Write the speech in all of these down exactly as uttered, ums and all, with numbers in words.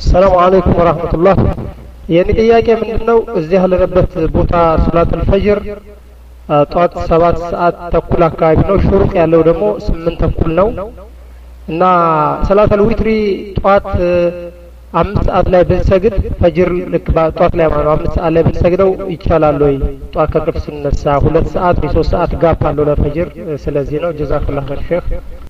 السلام عليكم ورحمة الله. የኔ ጥያቄ ምንድነው እዚህ ያለንበት ቦታ ሶላቱል ፈጅር ጧት ሰባት ሰዓት ተኩል አካባቢ ነው ሹሩቅ ያለው ደግሞ ስምንት ተኩል ነው እና ሰላቱል ዊትሪ ጧት አምስት ሰዓት ላይ ብንሰግድ ፈጅር ልክ ጧት ላይ ማለት አምስት ሰዓት ላይ ብንሰግደው ይቻላል ወይ ጧት ከቅፍ ስንነሳ ሁለት ሰዓት ወይ ሶስት ሰዓት ጋፕ አለው ለፈጅር ስለዚህ ነው ጀዛከላሁ ኸይር ሼክ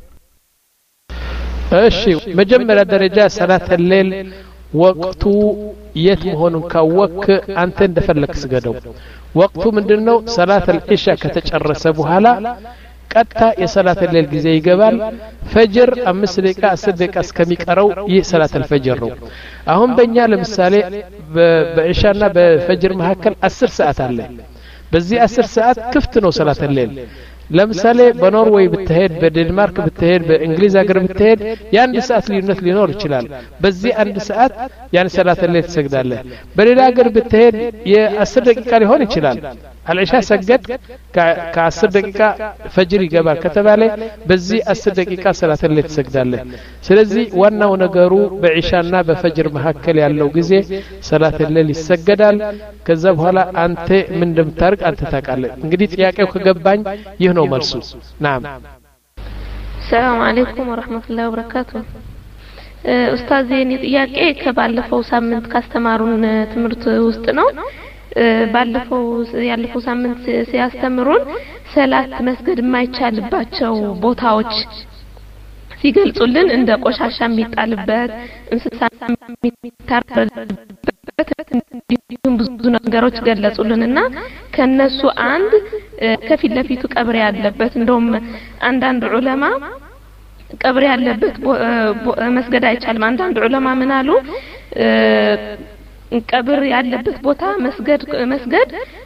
እሺ መጀመሪያ ደረጃ ሰላተል ሌል ወቅቱ የት መሆኑን ካወክ አንተ እንደፈለክ ስገደው ወቅቱ ምንድነው ሰላተል ኢሻ ከተጨረሰ በኋላ ቀጥታ የሰላተል ሌል ጊዜ ይገባል ፈጅር አምስት ደቂቃ አስር ደቂቃ እስከሚቀረው ይህ ሰላተል ፈጅር ነው አሁን በእኛ ለምሳሌ በኢሻና በፈጅር መካከል አስር ሰዓት አለ በዚህ አስር ሰዓት ክፍት ነው ሰላተል ሌል ለምሳሌ በኖርዌይ ብትሄድ በዴንማርክ ብትሄድ በእንግሊዝ ሀገር ብትሄድ የአንድ ሰዓት ልዩነት ሊኖር ይችላል በዚህ አንድ ሰዓት ያን ሰላተል ሌል ትሰግዳለህ በሌላ ሀገር ብትሄድ የአስር ደቂቃ ሊሆን ይችላል አልኢሻ ሰገድ ከአስር ደቂቃ ፈጅር ይገባል ከተባለ በዚህ አስር ደቂቃ ሰላተል ሌል ትሰግዳለህ ስለዚህ ዋናው ነገሩ በኢሻና በፈጅር መካከል ያለው ጊዜ ሰላተል ሌል ይሰገዳል ከዛ በኋላ አንተ ምን እንደምታርቅ አንተ ታውቃለህ እንግዲህ ጥያቄው ከገባኝ ይህ ነው መልሱ ናም ሰላም አለይኩም ወራህመቱላሂ ወበረካቱ ኡስታዝ የኔ ጥያቄ ከባለፈው ሳምንት ካስተማሩን ትምህርት ውስጥ ነው ባለፈው ያለፈው ሳምንት ሲያስተምሩን ሰላት መስገድ የማይቻልባቸው ቦታዎች ሲገልጹልን እንደ ቆሻሻ የሚጣልበት እንስሳ የሚታረድበት እንዲሁም ብዙ ነገሮች ገለጹልንና ከነሱ አንድ ከፊት ለፊቱ ቀብር ያለበት እንደውም አንዳንድ ዑለማ ቀብር ያለበት መስገድ አይቻልም አንዳንድ ዑለማ ምን አሉ ቀብር ያለበት ቦታ መስገድ መስገድ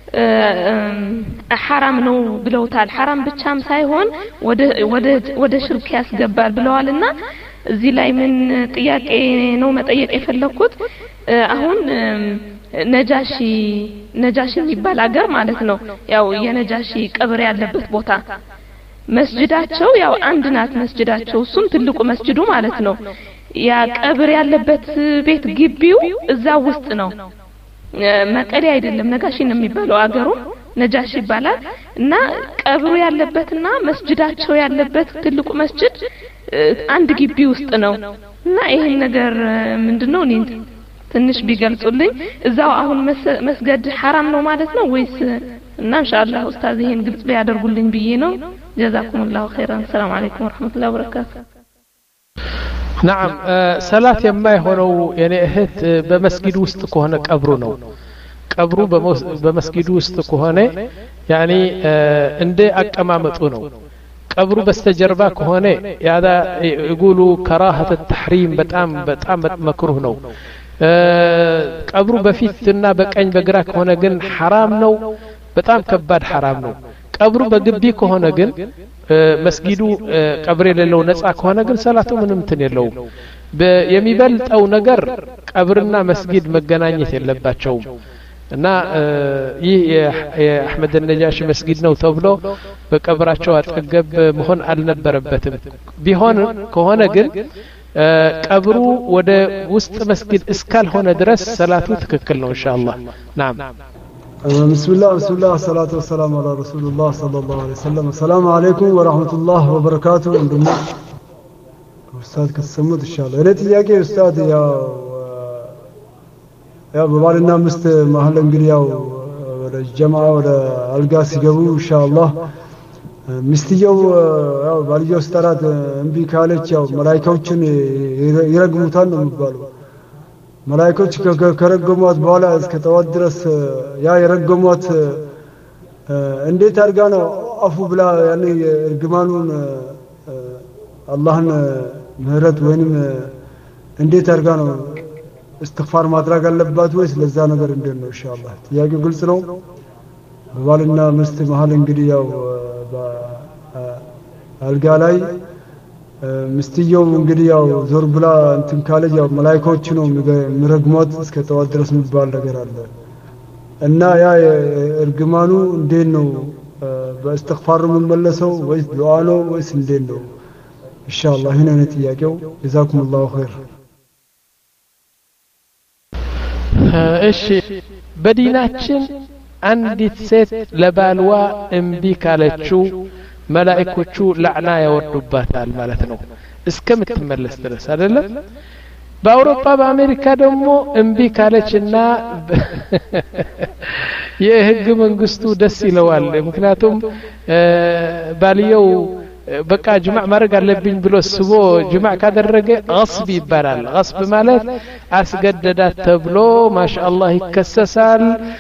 حرام ነው ብለውታል حرام ብቻም ሳይሆን ወደ ወደ ወደ ሽርክ ያስገባል ብለዋልና እዚህ ላይ ምን ጥያቄ ነው መጠየቅ የፈለኩት አሁን ነጃሺ ነጃሺ የሚባል ሀገር ማለት ነው ያው የነጃሺ ቀብር ያለበት ቦታ መስጂዳቸው ያው አንድ ናት መስጂዳቸው እሱም ትልቁ መስጂዱ ማለት ነው ያ ቀብር ያለበት ቤት ግቢው እዛ ውስጥ ነው መቀሌ አይደለም ነጋሺ ነው የሚባለው አገሩ ነጃሺ ይባላል እና ቀብሩ ያለበትና መስጂዳቸው ያለበት ትልቁ መስጂድ አንድ ግቢ ውስጥ ነው እና ይሄን ነገር ምንድነው እኔ ትንሽ ቢገልጹልኝ እዛው አሁን መስገድ حرام ነው ማለት ነው ወይስ እና ኢንሻአላህ ኡስታዝ ይሄን ግልጽ ቢያደርጉልኝ ብዬ ነው ጀዛኩሙላሁ ኸይራን ሰላም አለይኩም ወራህመቱላሂ ወበረካቱ نعم ሰላት የማይሆነው የኔ እህት በመስጊድ ውስጥ ከሆነ ቀብሩ ነው ቀብሩ በመስጊድ ውስጥ ከሆነ ያኒ እንደ አቀማመጡ ነው ቀብሩ በስተጀርባ ከሆነ ያዳ ይقولو كراهه التحريم በጣም በጣም መክሩህ ነው ቀብሩ በፊትና በቀኝ በግራ ከሆነ ግን حرام ነው በጣም ከባድ حرام ነው ቀብሩ በግቢ ከሆነ ግን መስጊዱ ቀብር የሌለው ነፃ ከሆነ ግን ሰላቱ ምንም እንትን የለው የሚበልጠው ነገር ቀብርና መስጊድ መገናኘት የለባቸውም እና ይህ የአህመድ ነጃሺ መስጊድ ነው ተብሎ በቀብራቸው አጠገብ መሆን አልነበረበትም ቢሆን ከሆነ ግን ቀብሩ ወደ ውስጥ መስጊድ እስካልሆነ ድረስ ሰላቱ ትክክል ነው ኢንሻአላህ ናም بسم الله بسم الله الصلاة والسلام على رسول الله صلى الله عليه وسلم السلام عليكم ورحمة الله وبركاته عندما أستاذ كسمت إن شاء الله ريت ياكي أستاذ يا يا ببالنا مست محل انجريا ولا الجماعة ولا القاس يجوا إن شاء الله مستيجوا يا باليو استراد أمبي كالج يا ملاك وجن يرقموا ثانو مبالو ملائكوች ከረገሟት በኋላ እስከ ተዋት ድረስ ያ የረገሟት እንዴት አርጋ ነው አፉ ብላ ያኔ እርግማኑን አላህን ምህረት ወይንም እንዴት አርጋ ነው استغفار ማድረግ አለባት ወይስ ለዛ ነገር እንዴት ነው ኢንሻአላህ ጥያቄው ግልጽ ነው ባልና ሚስት መሃል እንግዲህ ያው አልጋ ላይ ምስትየው እንግዲህ ያው ዞር ብላ እንትን ካለች ያው መላእክቶች ነው ምረግሞት እስከ ተዋት ድረስ የሚባል ነገር አለ እና ያ እርግማኑ እንዴት ነው በእስትግፋር መመለሰው ወይስ ዱዓ ነው ወይስ እንዴት ነው ኢንሻአላህ ይሄን ነው ጥያቄው ጀዛኩሙላሁ ኸይር እሺ በዲናችን አንዲት ሴት ለባልዋ እምቢ ካለችው መላእክቶቹ ለዕና ያወርዱባታል ማለት ነው እስከምትመለስ ድረስ አይደለም በአውሮፓ በአሜሪካ ደግሞ እምቢ ካለችና የህግ መንግስቱ ደስ ይለዋል ምክንያቱም ባልየው በቃ ጅማዕ ማድረግ አለብኝ ብሎ ስቦ ጅማዕ ካደረገ غصب ይባላል غصب ማለት አስገደዳት ተብሎ ማሻአላህ ይከሰሳል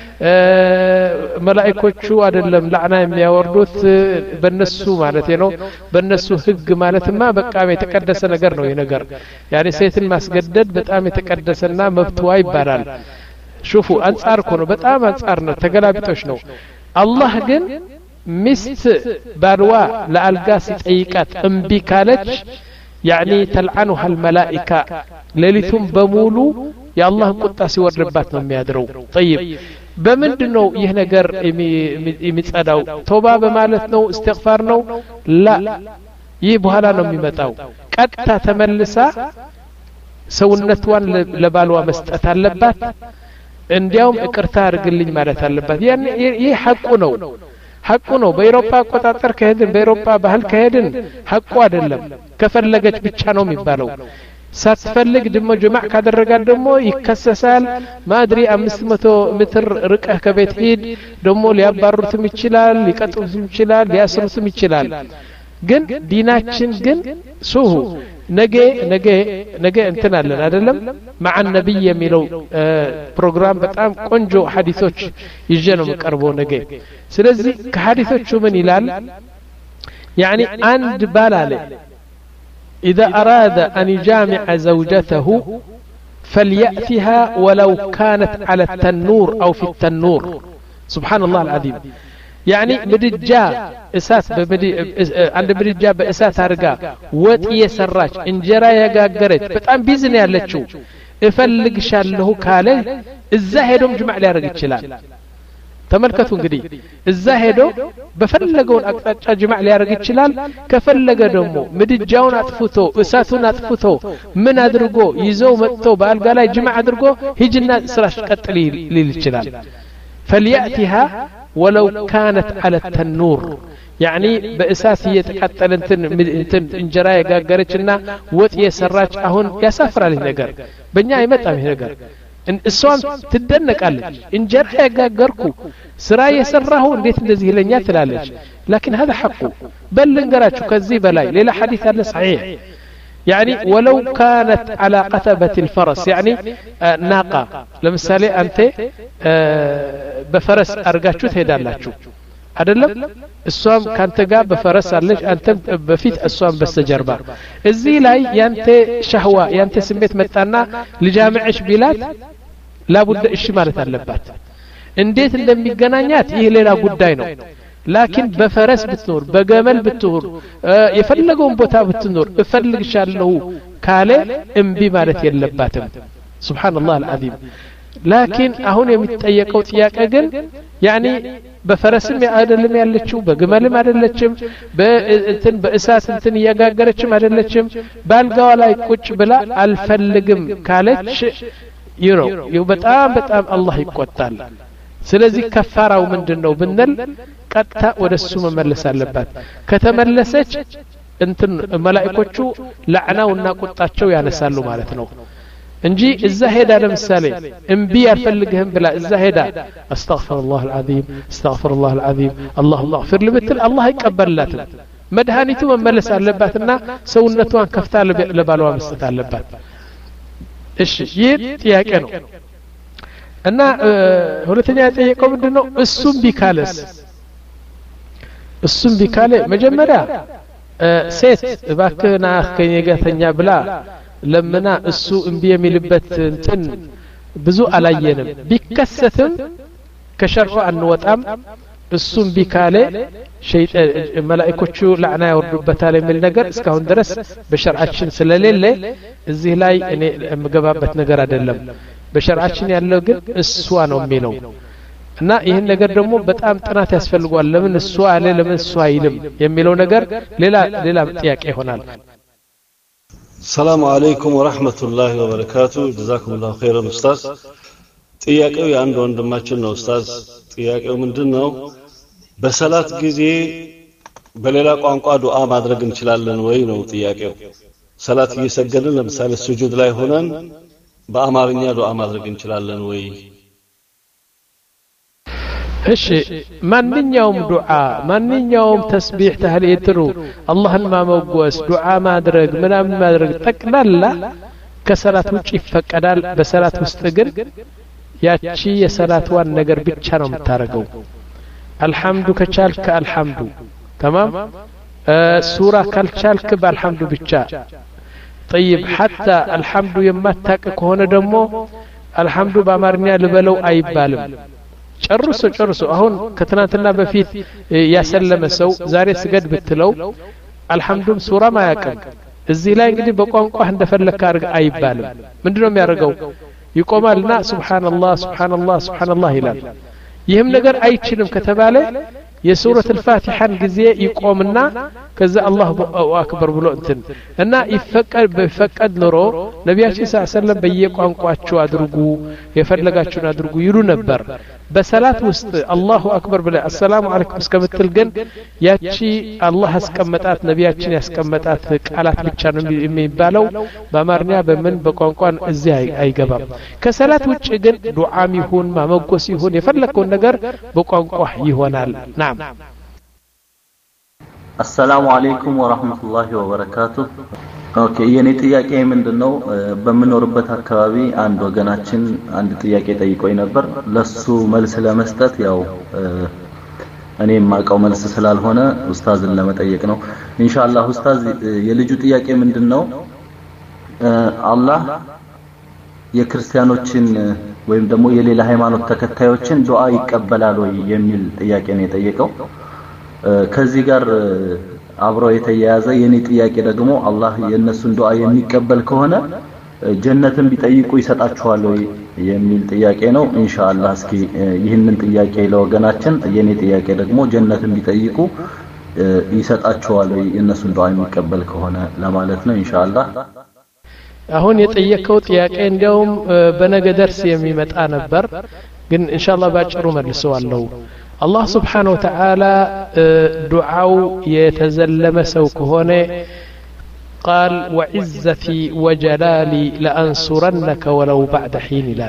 መላእክቶቹ አይደለም ለዕና የሚያወርዱት በነሱ ማለት ነው በነሱ ህግ ማለትማ በቃ የተቀደሰ ነገር ነው ይሄ ነገር ያኔ ሴትን ማስገደድ በጣም የተቀደሰና መብትዋ ይባላል شوفوا አንጻር እኮ ነው በጣም አንጻር ነው ተገላቢጦሽ ነው አላህ ግን ሚስት ባልዋ ለአልጋ ሲጠይቃት እምቢ ካለች يعني تلعنها الملائكة ሌሊቱም በሙሉ የአላህ ቁጣ ሲወርድባት ነው የሚያድረው طيب በምንድነው ይህ ነገር የሚጸዳው ተውባ በማለት ነው استغفار ነው ላ ይህ በኋላ ነው የሚመጣው ቀጥታ ተመልሳ ሰውነቷን ለባልዋ መስጠት አለባት እንዲያውም እቅርታ አድርግልኝ ማለት አለባት ያን ይህ ሐቁ ነው ሐቁ ነው በአውሮፓ አቆጣጠር ከሄድን በአውሮፓ ባህል ከሄድን ሐቁ አይደለም ከፈለገች ብቻ ነው የሚባለው ሳትፈልግ ደሞ ጀማዕ ካደረጋት ደሞ ይከሰሳል ማድሪ አምስት መቶ ሜትር ርቀህ ከቤት ሂድ ደሞ ሊያባሩትም ይችላል ሊቀጡትም ይችላል ሊያስሩትም ይችላል ግን ዲናችን ግን ሱሁ ነገ ነገ ነገ እንትን አለን አይደለም مع النبي የሚለው ፕሮግራም በጣም ቆንጆ ሐዲሶች ይዤ ነው መቀርበው ነገ ስለዚህ ከሐዲሶቹ ምን ይላል يعني عند بالاله إذا أراد أن يجامع زوجته فليأتها ولو كانت على التنور أو في التنور سبحان الله العظيم يعني بدجا اساس بمدي عند بدجا باساس ارغا وጥ يسراج انجرا يغاغرت በጣም ቢዝን ያለችው እፈልግሻለሁ ካለ እዛ ሄዶም ጅማዕ ሊያረግ ይችላል ተመልከቱ እንግዲህ እዛ ሄዶ በፈለገው አቅጣጫ ጅማዕ ሊያረግ ይችላል ከፈለገ ደግሞ ምድጃውን አጥፍቶ እሳቱን አጥፍቶ ምን አድርጎ ይዘው መጥቶ በአልጋ ላይ ጅማዕ አድርጎ ሂጅና ስራሽ ቀጥል ሊል ይችላል فليأتها ولو كانت على التنور يعني بأساس يتقتل انتن انتن انجرا يغاغرچنا وጥ يسراچ አሁን ያሳፍራል ነገር በእኛ አይመጣም ይሄ ነገር እሷም ትደነቃለች እንጀራ ያጋገርኩ ስራ የሰራሁ እንዴት እንደዚህ ይለኛ ትላለች لكن هذا حقه بل እንገራችሁ ከዚህ በላይ ሌላ ሐዲስ አለ صحيح يعني ولو كانت على قتبة الفرس يعني آه ناقة لمثالي أنت آه بفرس أرجعتشو تهدالاتشو አይደለም እሷም ካንተ ጋር በፈረስ አለች አንተም በፊት እሷም በስተጀርባ እዚህ ላይ ያንተ ሸህዋ ያንተ ስሜት መጣና ልጃምዕሽ ቢላት ላቡደ እሺ ማለት አለባት እንዴት እንደሚገናኛት ይህ ሌላ ጉዳይ ነው لكن بفرس بتنور بجمل بتنور اه يفلقون بوتا بتنور افلق شالله كاله امبي مالت يلباتم سبحان الله العظيم لكن اهون يمتطيقوا ጥያቄ ግን يعني በፈረስም አይደለም ያለችው በግመልም አይደለችም በእንትን በእሳት እንትን ያጋገረችም አይደለችም ባልጋዋ ላይ ቁጭ ብላ አልፈልግም ካለች ይሮ በጣም በጣም አላህ ይቆጣል ስለዚህ ከፋራው ምንድነው ብንል ቀጥታ ወደሱ መመለስ አለባት ከተመለሰች እንትን መላእክቶቹ ለዕናውና ቁጣቸው ያነሳሉ ማለት ነው እንጂ እዛ ሄዳ ለምሳሌ እንቢ ያልፈልግህም ብላ እዛ ሄዳ አስተግፊሩላህ አልዓዚም አስተግፊሩላህ አልዓዚም اللهم اغفر لي ብትል አላህ ይቀበላታል መድኃኒቱ መመለስ አለባትና ሰውነቷን ከፍታ ለባሏ መስጠት አለባት እሺ ይህ ጥያቄ ነው እና ሁለተኛ ጥያቄው ምንድነው እሱም ቢካለስ እሱም ቢካለ መጀመሪያ ሴት እባክህና ከኔ ጋር ተኛ ብላ ለምና እሱ እንቢ የሚልበት እንትን ብዙ አላየንም ቢከሰትም ከሸርዑ አንወጣም እሱም ቢካለ ሸይጣን መላእክቶቹ ለዕና ያወርዱበታል የሚል ነገር እስካሁን ድረስ በሸርዓችን ስለሌለ እዚህ ላይ እኔ የምገባበት ነገር አይደለም በሸርዓችን ያለው ግን እሷ ነው የሚለው እና ይሄን ነገር ደግሞ በጣም ጥናት ያስፈልጋል ለምን እሷ አለ ለምን እሷ አይልም የሚለው ነገር ሌላ ሌላ ጥያቄ ይሆናል السلام عليكم ورحمة الله وبركاته جزاكم الله خيرا أستاذ ጥያቄው የአንድ ወንድማችን ነው ኡስታዝ ጥያቄው ምንድነው በሰላት ጊዜ በሌላ ቋንቋ ዱዓ ማድረግ እንችላለን ወይ ነው ጥያቄው ሰላት እየሰገድን ለምሳሌ ስጁድ ላይ ሆነን በአማርኛ ዱዓ ማድረግ እንችላለን ወይ እሺ ማንኛውም ዱዓ ማንኛውም ተስቢህ ተህሊትሩ አላህን ማመጎስ ዱዓ ማድረግ ምናምን ማድረግ ጠቅላላ ከሰላት ውጪ ይፈቀዳል በሰላት ውስጥ ግን ያቺ የሰላትዋን ነገር ብቻ ነው የምታረገው አልহামዱ ከቻልክ አልহামዱ تمام ሱራ ካልቻልክ በአልহামዱ ብቻ طيب حتى الحمد የማታቅ ከሆነ ደግሞ አልহামዱ በአማርኛ ልበለው አይባልም ጨርሶ ጨርሶ አሁን ከትናንትና በፊት ያሰለመ ሰው ዛሬ ስገድ ብትለው አልহামዱም ሱራ ማያቀም እዚህ ላይ እንግዲህ በቋንቋ እንደፈለክ አርግ አይባልም ምንድነው የሚያደርገው ይቆማልና ሱብሃንአላህ ሱብሃንአላህ ሱብሃንአላህ ይላል ይህም ነገር አይችልም ከተባለ የሱረት الفاتحة ጊዜ ይቆምና ከዛ አላሁ አክበር ብሎ እንትን እና ይፈቀድ በፈቀድ ኖሮ ነብያችን ሰለላሁ ዐለይሂ ወሰለም በየቋንቋቸው አድርጉ የፈለጋችሁን አድርጉ ይሉ ነበር በሰላት ውስጥ አላሁ አክበር ብለ አሰላሙ አለይኩም እስከምትል ግን ያቺ አላህ ያስቀመጣት ነብያችን ያስቀመጣት ቃላት ብቻ ነው የሚባለው በአማርኛ በምን በቋንቋን እዚህ አይገባም ከሰላት ውጭ ግን ዱዓም ይሁን ማመጎስ ይሁን የፈለከው ነገር በቋንቋ ይሆናል ናም السلام عليكم ورحمة الله وبركاته ኦኬ የኔ ጥያቄ ምንድነው በመኖርበት አካባቢ አንድ ወገናችን አንድ ጥያቄ ጠይቆኝ ነበር ለሱ መልስ ለመስጠት ያው እኔ ማቀው መልስ ስላልሆነ ኡስታዝን ለመጠየቅ ነው ኢንሻአላህ ኡስታዝ የልጁ ጥያቄ ምንድነው አላህ የክርስቲያኖችን ወይም ደግሞ የሌላ ሃይማኖት ተከታዮችን ዱዓ ይቀበላል ወይ የሚል ጥያቄ ነው የጠየቀው ከዚህ ጋር አብሮ የተያያዘ የኔ ጥያቄ ደግሞ አላህ የነሱን ዱዓ የሚቀበል ከሆነ ጀነትን ቢጠይቁ ይሰጣቸዋል ወይ የሚል ጥያቄ ነው ኢንሻአላህ እስኪ ይህንን ጥያቄ ለወገናችን የኔ ጥያቄ ደግሞ ጀነትን ቢጠይቁ ይሰጣቸዋል ወይ የነሱን ዱዓ የሚቀበል ከሆነ ለማለት ነው ኢንሻአላህ አሁን የጠየቀው ጥያቄ እንደውም በነገ ደርስ የሚመጣ ነበር ግን ኢንሻአላህ ባጭሩ መልሰዋለሁ الله سبحانه وتعالى دعاو يتزلم سوكهونه قال وعزتي وجلالي لأنصرنك ولو بعد حين لال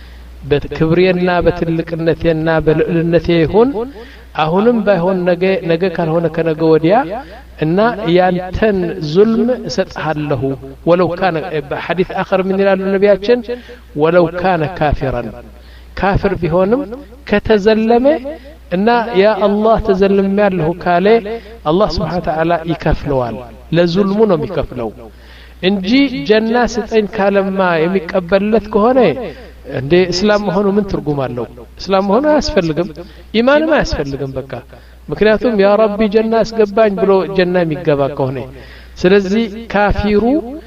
بكبرينا بتلقنتنا بلؤلنتيهن አሁንም ባይሆን ነገ ነገ ካልሆነ ከነገ ወዲያ እና ያንተን ዙልም ሰጥሃለሁ ወለው ካነ በሐዲስ አخر ምን ይላሉ ነብያችን ወለው ካነ ካፊራን ካፍር ቢሆንም ከተዘለመ እና ያ አላህ ተዘልም ያለሁ ካለ አላህ Subhanahu Wa Ta'ala ይከፍለዋል ለዙልሙ ነው የሚከፍለው እንጂ ጀና ስጠኝ ካለማ የሚቀበልለት ከሆነ እንደ እስላም መሆኑ ምን ትርጉም አለው እስላም መሆኑ አያስፈልግም ኢማንም አያስፈልግም በቃ ምክንያቱም ያ ረቢ ጀና አስገባኝ ብሎ ጀና የሚገባ ከሆነ ስለዚህ ካፊሩ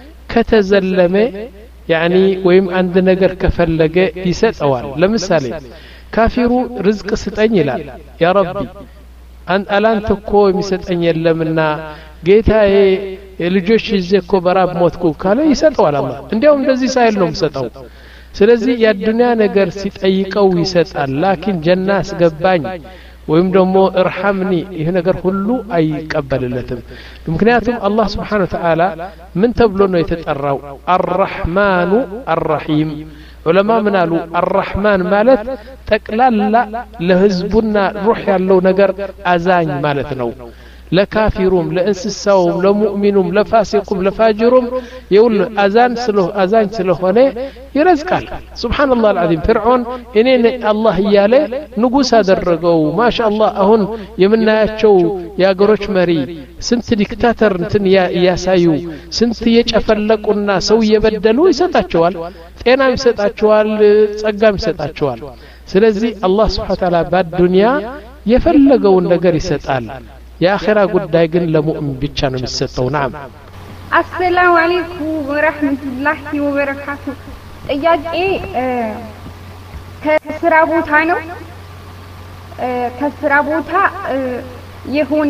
ከተዘለመ يعني ወይም አንድ ነገር ከፈለገ ይሰጠዋል ለምሳሌ ካፊሩ ርዝቅ ስጠኝ ይላል ያ ረቢ አን አላንተ እኮ የሚሰጠኝ የለምና ጌታዬ የልጆች ይዘኮ በራብ ሞትኩ ካለ ይሰጠዋል አላህ እንዲያውም እንደዚህ ሳይል ነው የሚሰጠው ስለዚህ የዱንያ ነገር ሲጠይቀው ይሰጣል ላኪን ጀና አስገባኝ ወይም ደግሞ እርሐምኒ ይሄ ነገር ሁሉ አይቀበልለትም ምክንያቱም አላህ Subhanahu Wa Ta'ala ምን ተብሎ ነው የተጠራው አርራህማኑ አርረሂም ዑለማ ምን አሉ አርራህማን ማለት ጠቅላላ ለህዝቡና ሩህ ያለው ነገር አዛኝ ማለት ነው ለካፊሩም ለእንስሳውም ለሙእሚኑም ለፋሲቁም ለፋጅሩም ይውል አዛን ስለ አዛኝ ስለሆነ ይረዝቃል ሱብሃንአላህ አልዓዚም ፍርዓን እኔ አላህ ያለ ንጉስ አደረገው ማሻአላህ አሁን የምናያቸው ያገሮች መሪ ስንት ዲክታተር እንትን ያሳዩ ስንት የጨፈለቁና ሰው የበደሉ ይሰጣቸዋል ጤናም ይሰጣቸዋል ጸጋም ይሰጣቸዋል ስለዚህ አላህ Subhanahu Wa Ta'ala በዱንያ የፈለገውን ነገር ይሰጣል የአኺራ ጉዳይ ግን ለሙእሚን ብቻ ነው የሚሰጠው ናም አሰላሙ አለይኩም ወራህመቱላሂ ወበረካቱ ጥያቄ ከስራ ቦታ ነው ከስራ ቦታ የሆነ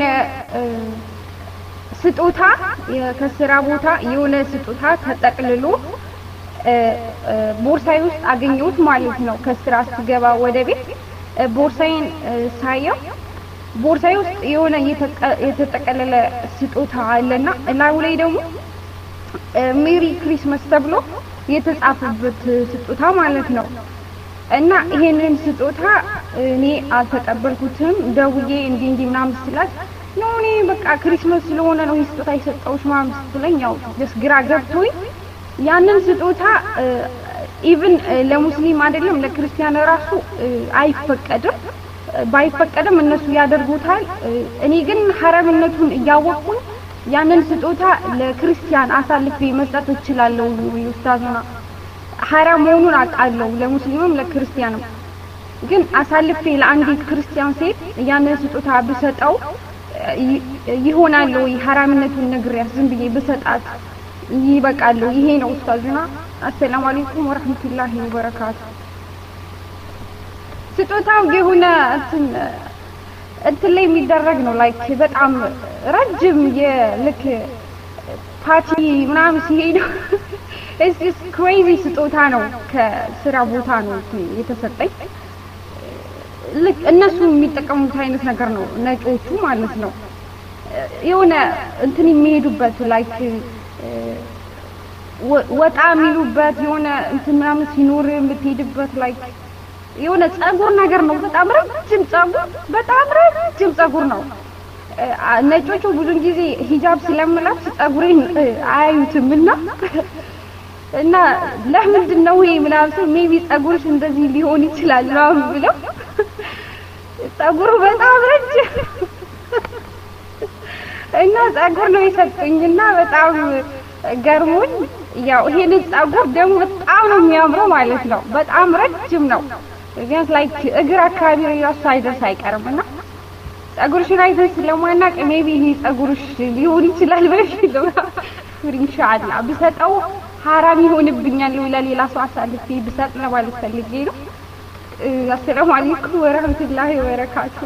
ስጦታ ከስራ ቦታ የሆነ ስጦታ ተጠቅልሎ ቦርሳዬ ውስጥ አገኘሁት ማለት ነው። ከስራ ስገባ ወደ ቤት ቦርሳዬን ሳየው ቦርሳዬ ውስጥ የሆነ የተጠቀለለ ስጦታ አለና እላዩ ላይ ደግሞ ሜሪ ክሪስማስ ተብሎ የተጻፈበት ስጦታ ማለት ነው። እና ይሄንን ስጦታ እኔ አልተቀበልኩትም። ደውዬ እንዴ እንዴ ምናምን ስላት ነው እኔ በቃ ክሪስማስ ስለሆነ ነው ስጦታ የሰጠሁሽ ምናምን ስትለኝ ያው ደስ ግራ ገብቶኝ ያንን ስጦታ ኢቭን ለሙስሊም አይደለም ለክርስቲያን ራሱ አይፈቀድም። ባይፈቀድም እነሱ ያደርጉታል። እኔ ግን ሐራምነቱን እያወቅኩኝ ያንን ስጦታ ለክርስቲያን አሳልፌ መስጠት እችላለሁ። ኡስታዝና ሐራም መሆኑን አውቃለሁ ለሙስሊምም ለክርስቲያንም። ግን አሳልፌ ለአንዲት ክርስቲያን ሴት ያንን ስጦታ ብሰጠው ይሆናል ወይ? ሐራምነቱን ነግሬያት ዝም ብዬ ብሰጣት ይበቃል? ይሄ ነው ኡስታዝና። አሰላሙ አለይኩም ወራህመቱላሂ ወበረካቱ። ስጦታው የሆነ እንትን እንትን ላይ የሚደረግ ነው ላይክ በጣም ረጅም የልክ ፓርቲ ምናምን ሲሄዱ it's just crazy ስጦታ ነው። ከስራ ቦታ ነው የተሰጠኝ። ልክ እነሱ የሚጠቀሙት አይነት ነገር ነው ነጮቹ ማለት ነው። የሆነ እንትን የሚሄዱበት ላይክ ወጣ የሚሉበት የሆነ እንትን ምናምን ሲኖር የምትሄድበት ላይክ የሆነ ጸጉር ነገር ነው። በጣም ረጅም ጸጉር በጣም ረጅም ጸጉር ነው። ነጮቹ ብዙ ጊዜ ሂጃብ ስለምለብስ ጸጉሬን አያዩትምና እና ለምንድን ነው ይሄ ምናምን ሜቢ ጸጉርሽ እንደዚህ ሊሆን ይችላል ነው ብለው ጸጉሩ በጣም ረጅም እና ጸጉር ነው የሰጠኝና በጣም ገርሞኝ ያው ይሄን ጸጉር ደግሞ በጣም ነው የሚያምረው ማለት ነው። በጣም ረጅም ነው። ቢያንስ ላይክ እግር አካባቢ ራሱ ሳይደርስ አይቀርምና ጸጉርሽን አይተን ስለማናቅ ሜቢ ይሄ ጸጉርሽ ሊሆን ይችላል በፊት ኢንሻአላህ ብሰጠው ሐራም ይሆንብኛል ወይ ለሌላ ሰው አሳልፌ ብሰጥ ለማለት ፈልጌ ነው። አሰላሙ አለይኩም ወራህመቱላሂ ወበረካቱ።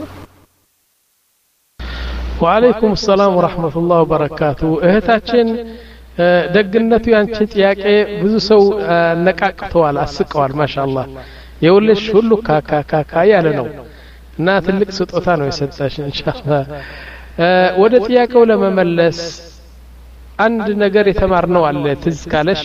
ወአለይኩም ሰላም ወራህመቱላሂ ወበረካቱ። እህታችን ደግነቱ ያንቺ ጥያቄ ብዙ ሰው ነቃቅተዋል፣ አስቀዋል። ማሻአላህ የውልሽ ሁሉ ካካካካ ያለ ነው እና ትልቅ ስጦታ ነው የሰጠሽ ኢንሻአላህ። ወደ ጥያቄው ለመመለስ አንድ ነገር የተማርነው አለ ትዝ ካለሽ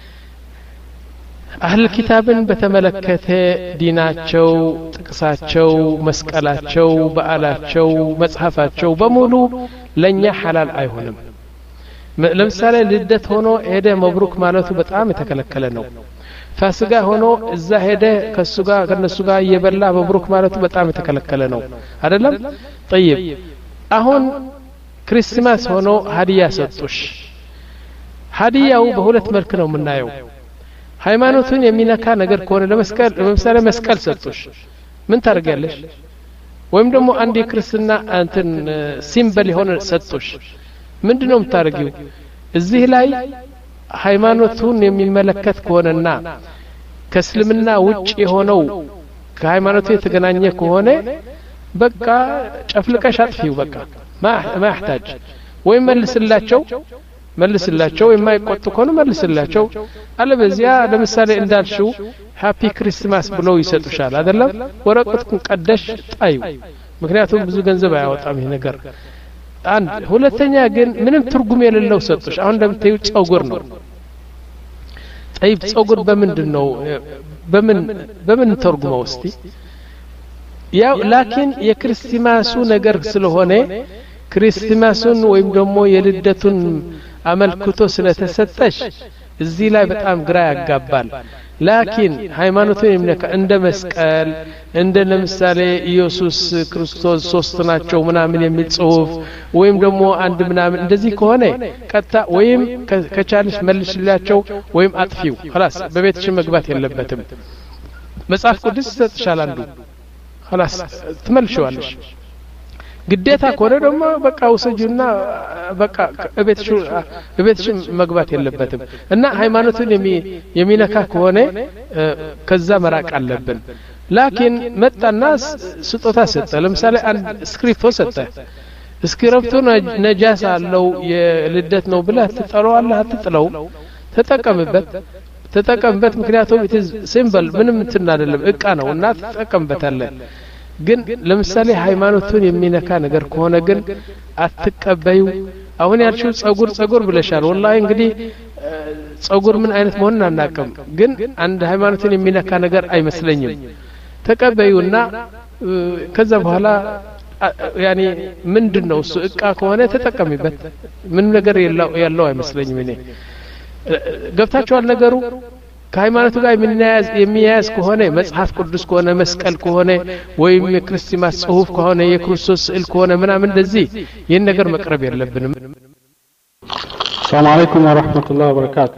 አህል ኪታብን በተመለከተ ዲናቸው፣ ጥቅሳቸው፣ መስቀላቸው፣ በዓላቸው፣ መጽሐፋቸው በሙሉ ለኛ ሐላል አይሆንም። ለምሳሌ ልደት ሆኖ ሄደ መብሩክ ማለቱ በጣም የተከለከለ ነው። ፋሲካ ሆኖ እዛ ሄደ ከሱ ጋር ከነሱ ጋር እየበላ መብሩክ ማለቱ በጣም የተከለከለ ነው አይደለም? طيب አሁን ክሪስማስ ሆኖ ሀዲያ ሰጡሽ። ሀዲያው በሁለት መልክ ነው የምናየው። ሃይማኖቱን የሚነካ ነገር ከሆነ ለመስቀል ለምሳሌ መስቀል ሰጡሽ ምን ታደርጋለሽ? ወይም ደግሞ አንድ የክርስትና እንትን ሲምበል የሆነ ሰጡሽ ምንድነው የምታደርጊው? እዚህ ላይ ሃይማኖቱን የሚመለከት ከሆነና ከእስልምና ውጭ የሆነው ከሃይማኖቱ የተገናኘ ከሆነ በቃ ጨፍልቀሽ አጥፊው በቃ ما يحتاج ወይ መልስላቸው መልስላቸው የማይቆጡ ከሆነ መልስላቸው። አለበዚያ ለምሳሌ እንዳልሽው ሃፒ ክሪስማስ ብለው ይሰጡሻል አይደለም? ወረቀቱን ቀደሽ ጣዩ። ምክንያቱም ብዙ ገንዘብ አያወጣም ይሄ ነገር። አንድ ሁለተኛ ግን ምንም ትርጉም የሌለው ሰጡሽ። አሁን እንደምታዩ ጸጉር ነው። طيب ጸጉር በምንድን ነው በምን በምን ተርጉመው እስቲ? ያው ላኪን የክርስቲማሱ ነገር ስለሆነ ክርስቲማሱን ወይም ደግሞ የልደቱን አመልክቶ ስለተሰጠሽ እዚህ ላይ በጣም ግራ ያጋባል። ላኪን ሃይማኖቱን የሚነካ እንደ መስቀል እንደ ለምሳሌ ኢየሱስ ክርስቶስ ሶስት ናቸው ምናምን የሚል ጽሁፍ ወይም ደግሞ አንድ ምናምን እንደዚህ ከሆነ ቀጣ ወይም ከቻልሽ መልሽላቸው ወይም አጥፊው خلاص በቤትሽ መግባት የለበትም። መጽሐፍ ቅዱስ ተጥሻል አንዱ خلاص ትመልሺዋለሽ። ግዴታ ከሆነ ደግሞ በቃ ወሰጁና በቃ እቤትሽ እቤትሽ መግባት የለበትም። እና ሃይማኖቱን የሚነካ ከሆነ ከዛ መራቅ አለብን። ላኪን መጣና ስጦታ ሰጠ። ለምሳሌ አንድ ስክሪፕቶ ሰጠ። ስክሪፕቶ ነጃሳ አለው የልደት ነው ብለህ ትጠራዋለህ አትጥለው? ተጠቀምበት። ተጠቀምበት ምክንያቱም it is simple ምንም እንትን አይደለም እቃ ነው እና ተጠቀምበታለህ ግን ለምሳሌ ሃይማኖቱን የሚነካ ነገር ከሆነ ግን አትቀበዩ አሁን ያልሽው ጸጉር ጸጉር ብለሻል ወላሂ እንግዲህ ጸጉር ምን አይነት መሆኑን አናውቅም ግን አንድ ሃይማኖቱን የሚነካ ነገር አይመስለኝም ተቀበዩና ከዛ በኋላ ያኒ ምንድነው እሱ እቃ ከሆነ ተጠቀሚበት ምን ነገር ያለው ያለው አይመስለኝም እኔ ገብታችኋል ነገሩ ከሃይማኖቱ ጋር የሚያያዝ የሚያያዝ ከሆነ መጽሐፍ ቅዱስ ከሆነ መስቀል ከሆነ ወይም የክርስቲያስ ጽሁፍ ከሆነ የክርስቶስ ስዕል ከሆነ ምናምን እንደዚህ ይሄን ነገር መቅረብ የለብንም ሰላም አለይኩም ወራህመቱላሂ ወበረካቱ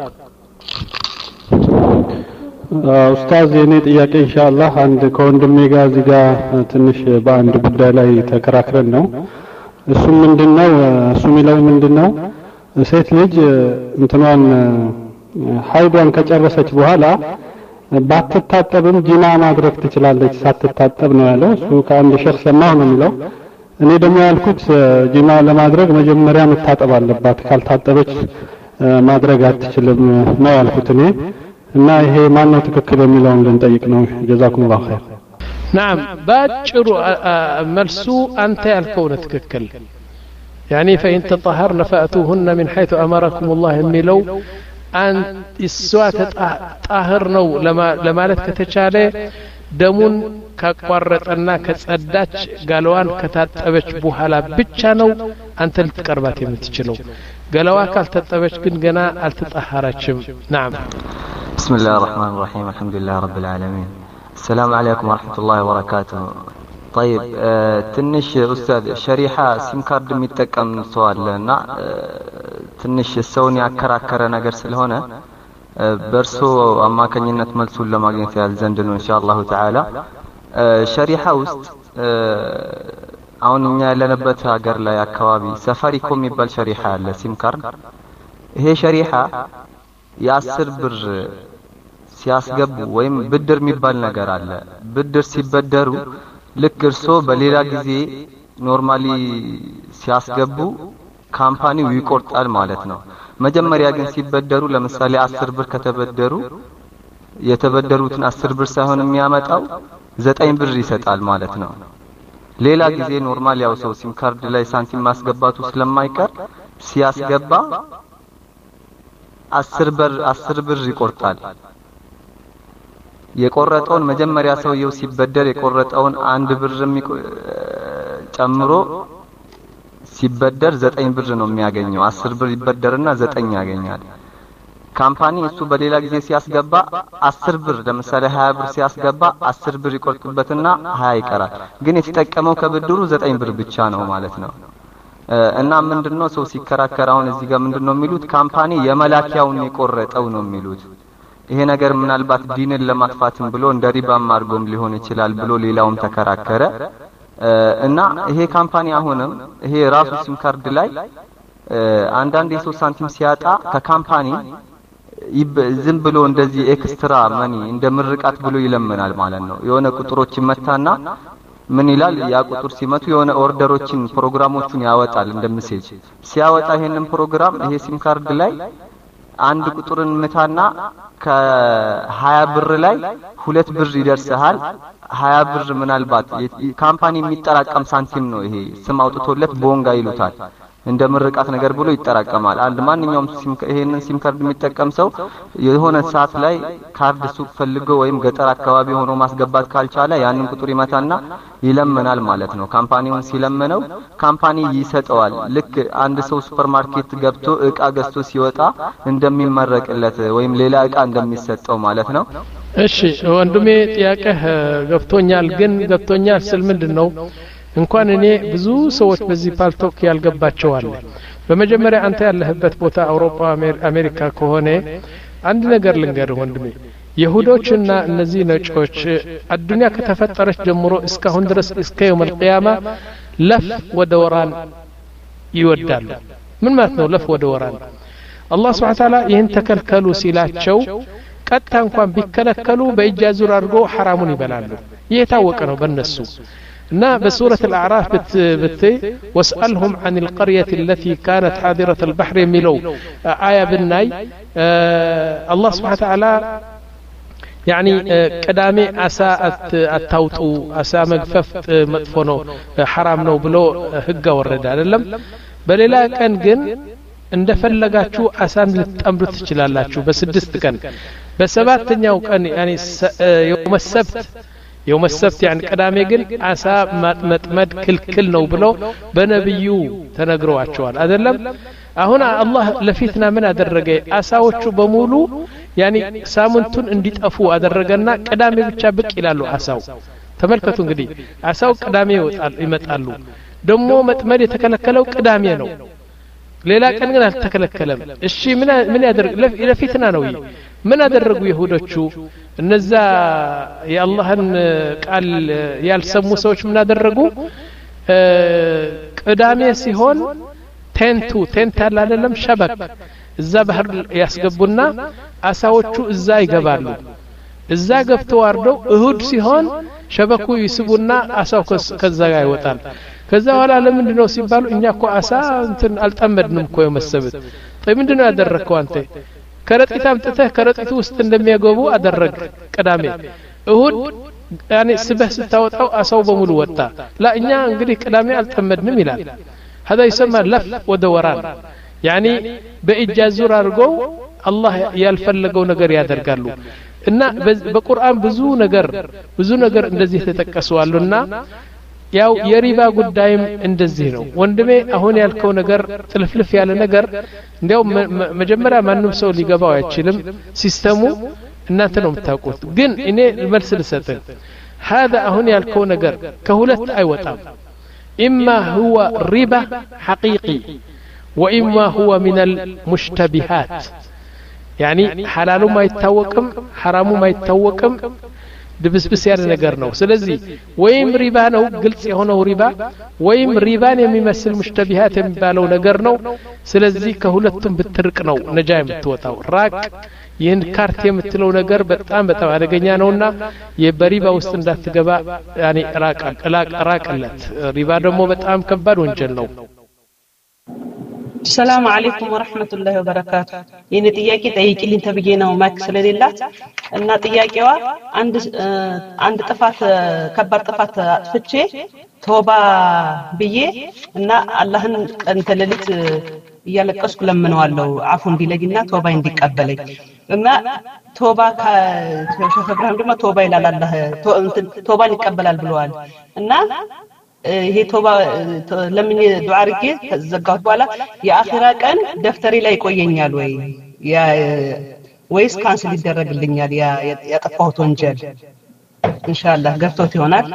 ኡስታዝ የኔ ጥያቄ ኢንሻአላህ አንድ ከወንድሜ ጋር እዚህ ጋር ትንሽ በአንድ ጉዳይ ላይ ተከራክረን ነው እሱ ምንድነው እሱ የሚለው ምንድነው ሴት ልጅ እንትኗን ሀይዷን ከጨረሰች በኋላ ባትታጠብም ጂማ ማድረግ ትችላለች ሳትታጠብ ነው ያለው እሱ ከአንድ ሸህ ሰማሁ ነው የሚለው እኔ ደግሞ ያልኩት ጂማ ለማድረግ መጀመሪያ መታጠብ አለባት ካልታጠበች ማድረግ አትችልም ነው ያልኩት እኔ እና ይሄ ማን ነው ትክክል የሚለውን ልንጠይቅ ነው ጀዛኩሙላሁ ኸይር نعم باጭሩ መልሱ አንተ ያልከው ነው ትክክል يعني فإن تطهرن فأتوهن من حيث أمركم الله የሚለው أن السوات طاهر ነው ለማለት ከተቻለ ደሙን ካቋረጠና ከጸዳች ጋለዋን ከታጠበች በኋላ ብቻ ነው አንተ ልትቀርባት የምትችለው ገለዋ ካልታጠበች ግን ገና አልተጣሃራችም نعم بسم الله الرحمن الرحيم الحمد لله رب العالمين السلام عليكم ورحمة الله وبركاته طيب تنش أستاذ شريحة سيم كارد ميتقم سؤال لنا تنش السوني أكراكر نجر سلهنا برسو أما كان ينتمل سول لما جنت الزندن إن شاء الله تعالى شريحة وست አሁን እኛ ያለንበት ሀገር ላይ አካባቢ ሰፋሪኮም የሚባል ሸሪሃ አለ ሲም ካርድ ይሄ ሸሪሃ የአስር ብር ሲያስገቡ ወይም ብድር የሚባል ነገር አለ ብድር ሲበደሩ ልክ እርሶ በሌላ ጊዜ ኖርማሊ ሲያስገቡ ካምፓኒው ይቆርጣል ማለት ነው መጀመሪያ ግን ሲበደሩ ለምሳሌ አስር ብር ከተበደሩ የተበደሩትን አስር ብር ሳይሆን የሚያመጣው ዘጠኝ ብር ይሰጣል ማለት ነው ሌላ ጊዜ ኖርማል ያው ሰው ሲም ካርድ ላይ ሳንቲም ማስገባቱ ስለማይቀር ሲያስገባ አስር ብር አስር ብር ይቆርጣል የቆረጠውን መጀመሪያ ሰውየው ሲበደር የቆረጠውን አንድ ብር ጨምሮ ሲበደር ዘጠኝ ብር ነው የሚያገኘው አስር ብር ይበደርና ዘጠኝ ያገኛል ካምፓኒ እሱ በሌላ ጊዜ ሲያስገባ አስር ብር ለምሳሌ ሀያ ብር ሲያስገባ አስር ብር ይቆርጥበትና ሀያ ይቀራል ግን የተጠቀመው ከብድሩ ዘጠኝ ብር ብቻ ነው ማለት ነው እና ምንድነው ሰው ሲከራከር አሁን እዚህ ጋር ምንድነው የሚሉት ካምፓኒ የመላኪያውን የቆረጠው ነው የሚሉት ይሄ ነገር ምናልባት ዲንን ለማጥፋትም ብሎ እንደ ሪባም አድርጎም ሊሆን ይችላል ብሎ ሌላውም ተከራከረ እና ይሄ ካምፓኒ አሁንም ይሄ ራሱ ሲም ካርድ ላይ አንዳንድ የሰው ሳንቲም ሲያጣ ከካምፓኒ ዝም ብሎ እንደዚህ ኤክስትራ ማኒ እንደ ምርቃት ብሎ ይለምናል ማለት ነው የሆነ ቁጥሮች ይመታና ምን ይላል ያ ቁጥር ሲመቱ የሆነ ኦርደሮችን ፕሮግራሞችን ያወጣል እንደ ሜሴጅ ሲያወጣ ይሄንን ፕሮግራም ይሄ ሲም ካርድ ላይ አንድ ቁጥርን መታና ከ20 ብር ላይ ሁለት ብር ይደርሳል ሀያ ብር ምናልባት ካምፓኒ የሚጠራቀም ሳንቲም ነው ይሄ ስም አውጥቶለት ቦንጋ ይሉታል እንደ ምርቃት ነገር ብሎ ይጠራቀማል አንድ ማንኛውም ሲም ይሄንን ሲም ካርድ የሚጠቀም ሰው የሆነ ሰዓት ላይ ካርድ ሱቅ ፈልጎ ወይም ገጠር አካባቢ ሆኖ ማስገባት ካልቻለ ያንን ቁጥር ይመታና ይለምናል ማለት ነው ካምፓኒውን ሲለምነው ካምፓኒ ይሰጠዋል ልክ አንድ ሰው ሱፐርማርኬት ገብቶ እቃ ገዝቶ ሲወጣ እንደሚመረቅለት ወይም ሌላ እቃ እንደሚሰጠው ማለት ነው እሺ ወንድሜ ጥያቄህ ገብቶኛል ግን ገብቶኛል ስል ምንድነው እንኳን እኔ ብዙ ሰዎች በዚህ ፓልቶክ ያልገባቸው አለ በመጀመሪያ አንተ ያለህበት ቦታ አውሮፓ አሜሪካ ከሆነ አንድ ነገር ልንገር ወንድሜ ይሁዶችና እነዚህ ነጮች አዱንያ ከተፈጠረች ጀምሮ እስካሁን ድረስ እስከ يوم القيامه ለፍ ወደ ወራን ይወዳሉ ምን ማለት ነው ለፍ ወደ ወራን አላህ Subhanahu Ta'ala ይህን ተከልከሉ ሲላቸው ቀጥታ እንኳን ቢከለከሉ በእጃዙር አድርገው حرامون ይበላሉ ይሄ ታወቀ ነው በእነሱ እና በሱረት الأعراف بت واسألهم عن القرية التي كانت حاضرة البحر የሚለው አያ ብናይ الله سبحانه وتعالى يعني قدامي عسى አታውጡ አሳ መግፈፍ መጥፎ ነው حرام ነው ብሎ ህግ ወረደ አይደለም በሌላ ቀን ግን እንደፈለጋችሁ አሳን ልትጠምዱ ትችላላችሁ በስድስት ቀን በሰባተኛው ቀን يعني يوم السبت يوم السبت يعني قدامي ግን አሳ መጥመድ ክልክል ነው ብሎ በነብዩ ተነግሯቸዋል አይደለም አሁን አላህ ለፊትና ምን አደረገ አሳዎቹ በሙሉ يعني ሳምንቱን እንዲጠፉ አደረገና ቅዳሜ ብቻ ብቅ ይላሉ አሳው ተመልከቱ እንግዲህ አሳው ቅዳሜ ይወጣል ይመጣሉ ደሞ መጥመድ የተከለከለው ቅዳሜ ነው ሌላ ቀን ግን አልተከለከለም እሺ ምን ምን ያደርግ ለፊትና ነው ምን አደረጉ ይሁዶቹ እነዛ የአላህን ቃል ያልሰሙ ሰዎች ምን አደረጉ ቅዳሜ ሲሆን ቴንቱ ቴንት አለ አይደለም ሸበክ እዛ ባህር ያስገቡና አሳዎቹ እዛ ይገባሉ እዛ ገብተው አርደው እሁድ ሲሆን ሸበኩ ይስቡና አሳው ከዛ ጋር ይወጣል ከዛ በኋላ ለምንድን ነው ሲባሉ እኛ እኮ አሳ እንትን አልጠመድንም እኮ የመሰበት ጠይ ምንድን ነው ያደረከው አንተ ከረጢት አምጥተህ ከረጢቱ ውስጥ እንደሚያገቡ አደረግ ቅዳሜ እሁድ يعني ስበህ ስታወጣው አሳው በሙሉ ወጣ لا እኛ እንግዲህ ቅዳሜ አልጠመድንም ይላል هذا يسمى لف ودوران يعني በእጃዙር አድርገው አላህ ያልፈለገው ነገር ያደርጋሉ እና በቁርአን ብዙ ነገር ብዙ ነገር እንደዚህ ተጠቀሰዋልና ያው የሪባ ጉዳይም እንደዚህ ነው ወንድሜ አሁን ያልከው ነገር ጥልፍልፍ ያለ ነገር እንዲያው መጀመሪያ ማንንም ሰው ሊገባው አይችልም ሲስተሙ እናንተ ነው የምታውቁት ግን እኔ መልስ ልሰጥህ هذا አሁን ያልከው ነገር ከሁለት አይወጣም إما هو ربا حقيقي وإما هو من المشتبهات يعني حلال ما يتوقم حرام ما يتوقم ድብስብስ ያለ ነገር ነው ስለዚህ ወይም ሪባ ነው ግልጽ የሆነው ሪባ ወይም ሪባን የሚመስል ሙሽተቢሃት የሚባለው ነገር ነው ስለዚህ ከሁለቱም ብትርቅ ነው ነጃ የምትወጣው ራቅ ይህን ካርት የምትለው ነገር በጣም በጣም አደገኛ ነውና የበሪባ ውስጥ እንዳትገባ يعني ራቅ ራቅለት ሪባ ደግሞ በጣም ከባድ ወንጀል ነው السلام عليكم ورحمة الله وبركاته يني تياكي تيجيلين تبيجينا وماك سلالات إن تياكيوا عند عند طفات كبر طفات فتشي توبة بيه إن الله أنت لليت يالكش كل من والله عفون بيلاقينا توبة عندك قبلك إن توبة ك شوف إبراهيم دم توبة إلى الله توبة نقبل البلوان إن هي توبة لمن دعاء رجيء زكاة ولا يا آخر كان دفتري لا يكون ينيالوي يا ويس كانسل يدرج الدنيا يا يا تفاوت ونجل إن شاء الله قفتوتي هناك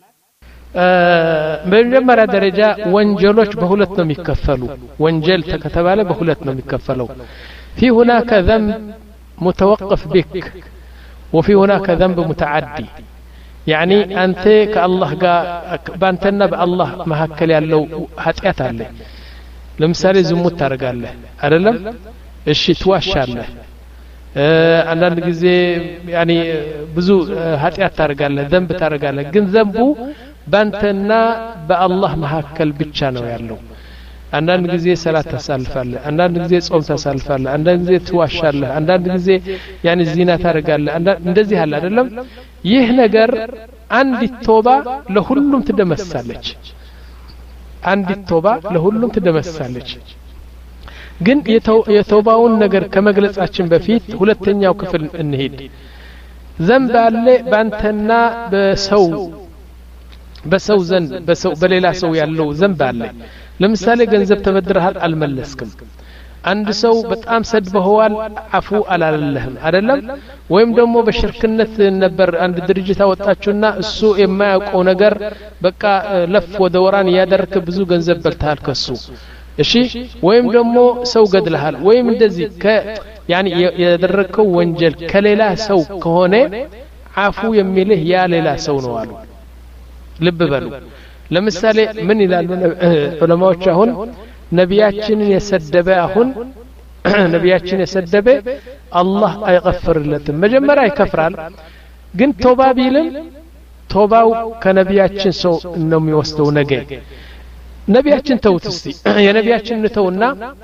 በመጀመሪያ ደረጃ ወንጀሎች በሁለት ነው የሚከፈሉ ወንጀል ተከተባለ በሁለት ነው የሚከፈለው في هناك ذنب متوقف بك وفي هناك ذنب متعدي يعني أنت كالله قا بانتنا بالله ما هكل يالله حتيات عليه لمثال زموت ترجع له أرلم الشيء تواشى له عندنا جزء يعني بزو حتيات ترجع له ذنب ترجع له جن ذنبه بانتنا بالله ما هكل بتشانه يالله عندنا جزء صلاة تسالف له عندنا جزء صوم تسالف له عندنا جزء تواشى له عندنا جزء يعني زينة ترجع له عندنا ندزي هلا أرلم ይህ ነገር አንዲት ቶባ ለሁሉም ትደመሳለች አንዲት ቶባ ለሁሉም ትደመሳለች ግን የተውባውን ነገር ከመግለጻችን በፊት ሁለተኛው ክፍል እንሄድ ዘንብ አለ ባንተና በሰው በሰው ዘንድ በሰው በሌላ ሰው ያለው ዘንብ አለ ለምሳሌ ገንዘብ ተበድረሃል አልመለስክም አንድ ሰው በጣም ሰድበዋል አፉ አላለህም አይደለም ወይም ደግሞ በሽርክነት ነበር አንድ ድርጅት አወጣችሁና እሱ የማያውቀው ነገር በቃ ለፍ ወደ ወራን ያደረክ ብዙ ገንዘብ በልተሃል ከሱ እሺ ወይም ደግሞ ሰው ገድለሃል ወይም እንደዚህ ከ يعني ያደረከው ወንጀል ከሌላ ሰው ከሆነ አፉ የሚልህ ያ ሌላ ሰው ነው አሉ ልብ በሉ ለምሳሌ ምን ይላሉ ዑለማዎች አሁን ነቢያችንን የሰደበ አሁን ነቢያችን የሰደበ አላህ አይغفርለትም መጀመሪያ ይከፍራል ግን ቶባ ቢልም ቶባው ከነቢያችን ሰው ነው የሚወስደው ነገ ነቢያችን ተውት እስቲ የነቢያችን እንተውና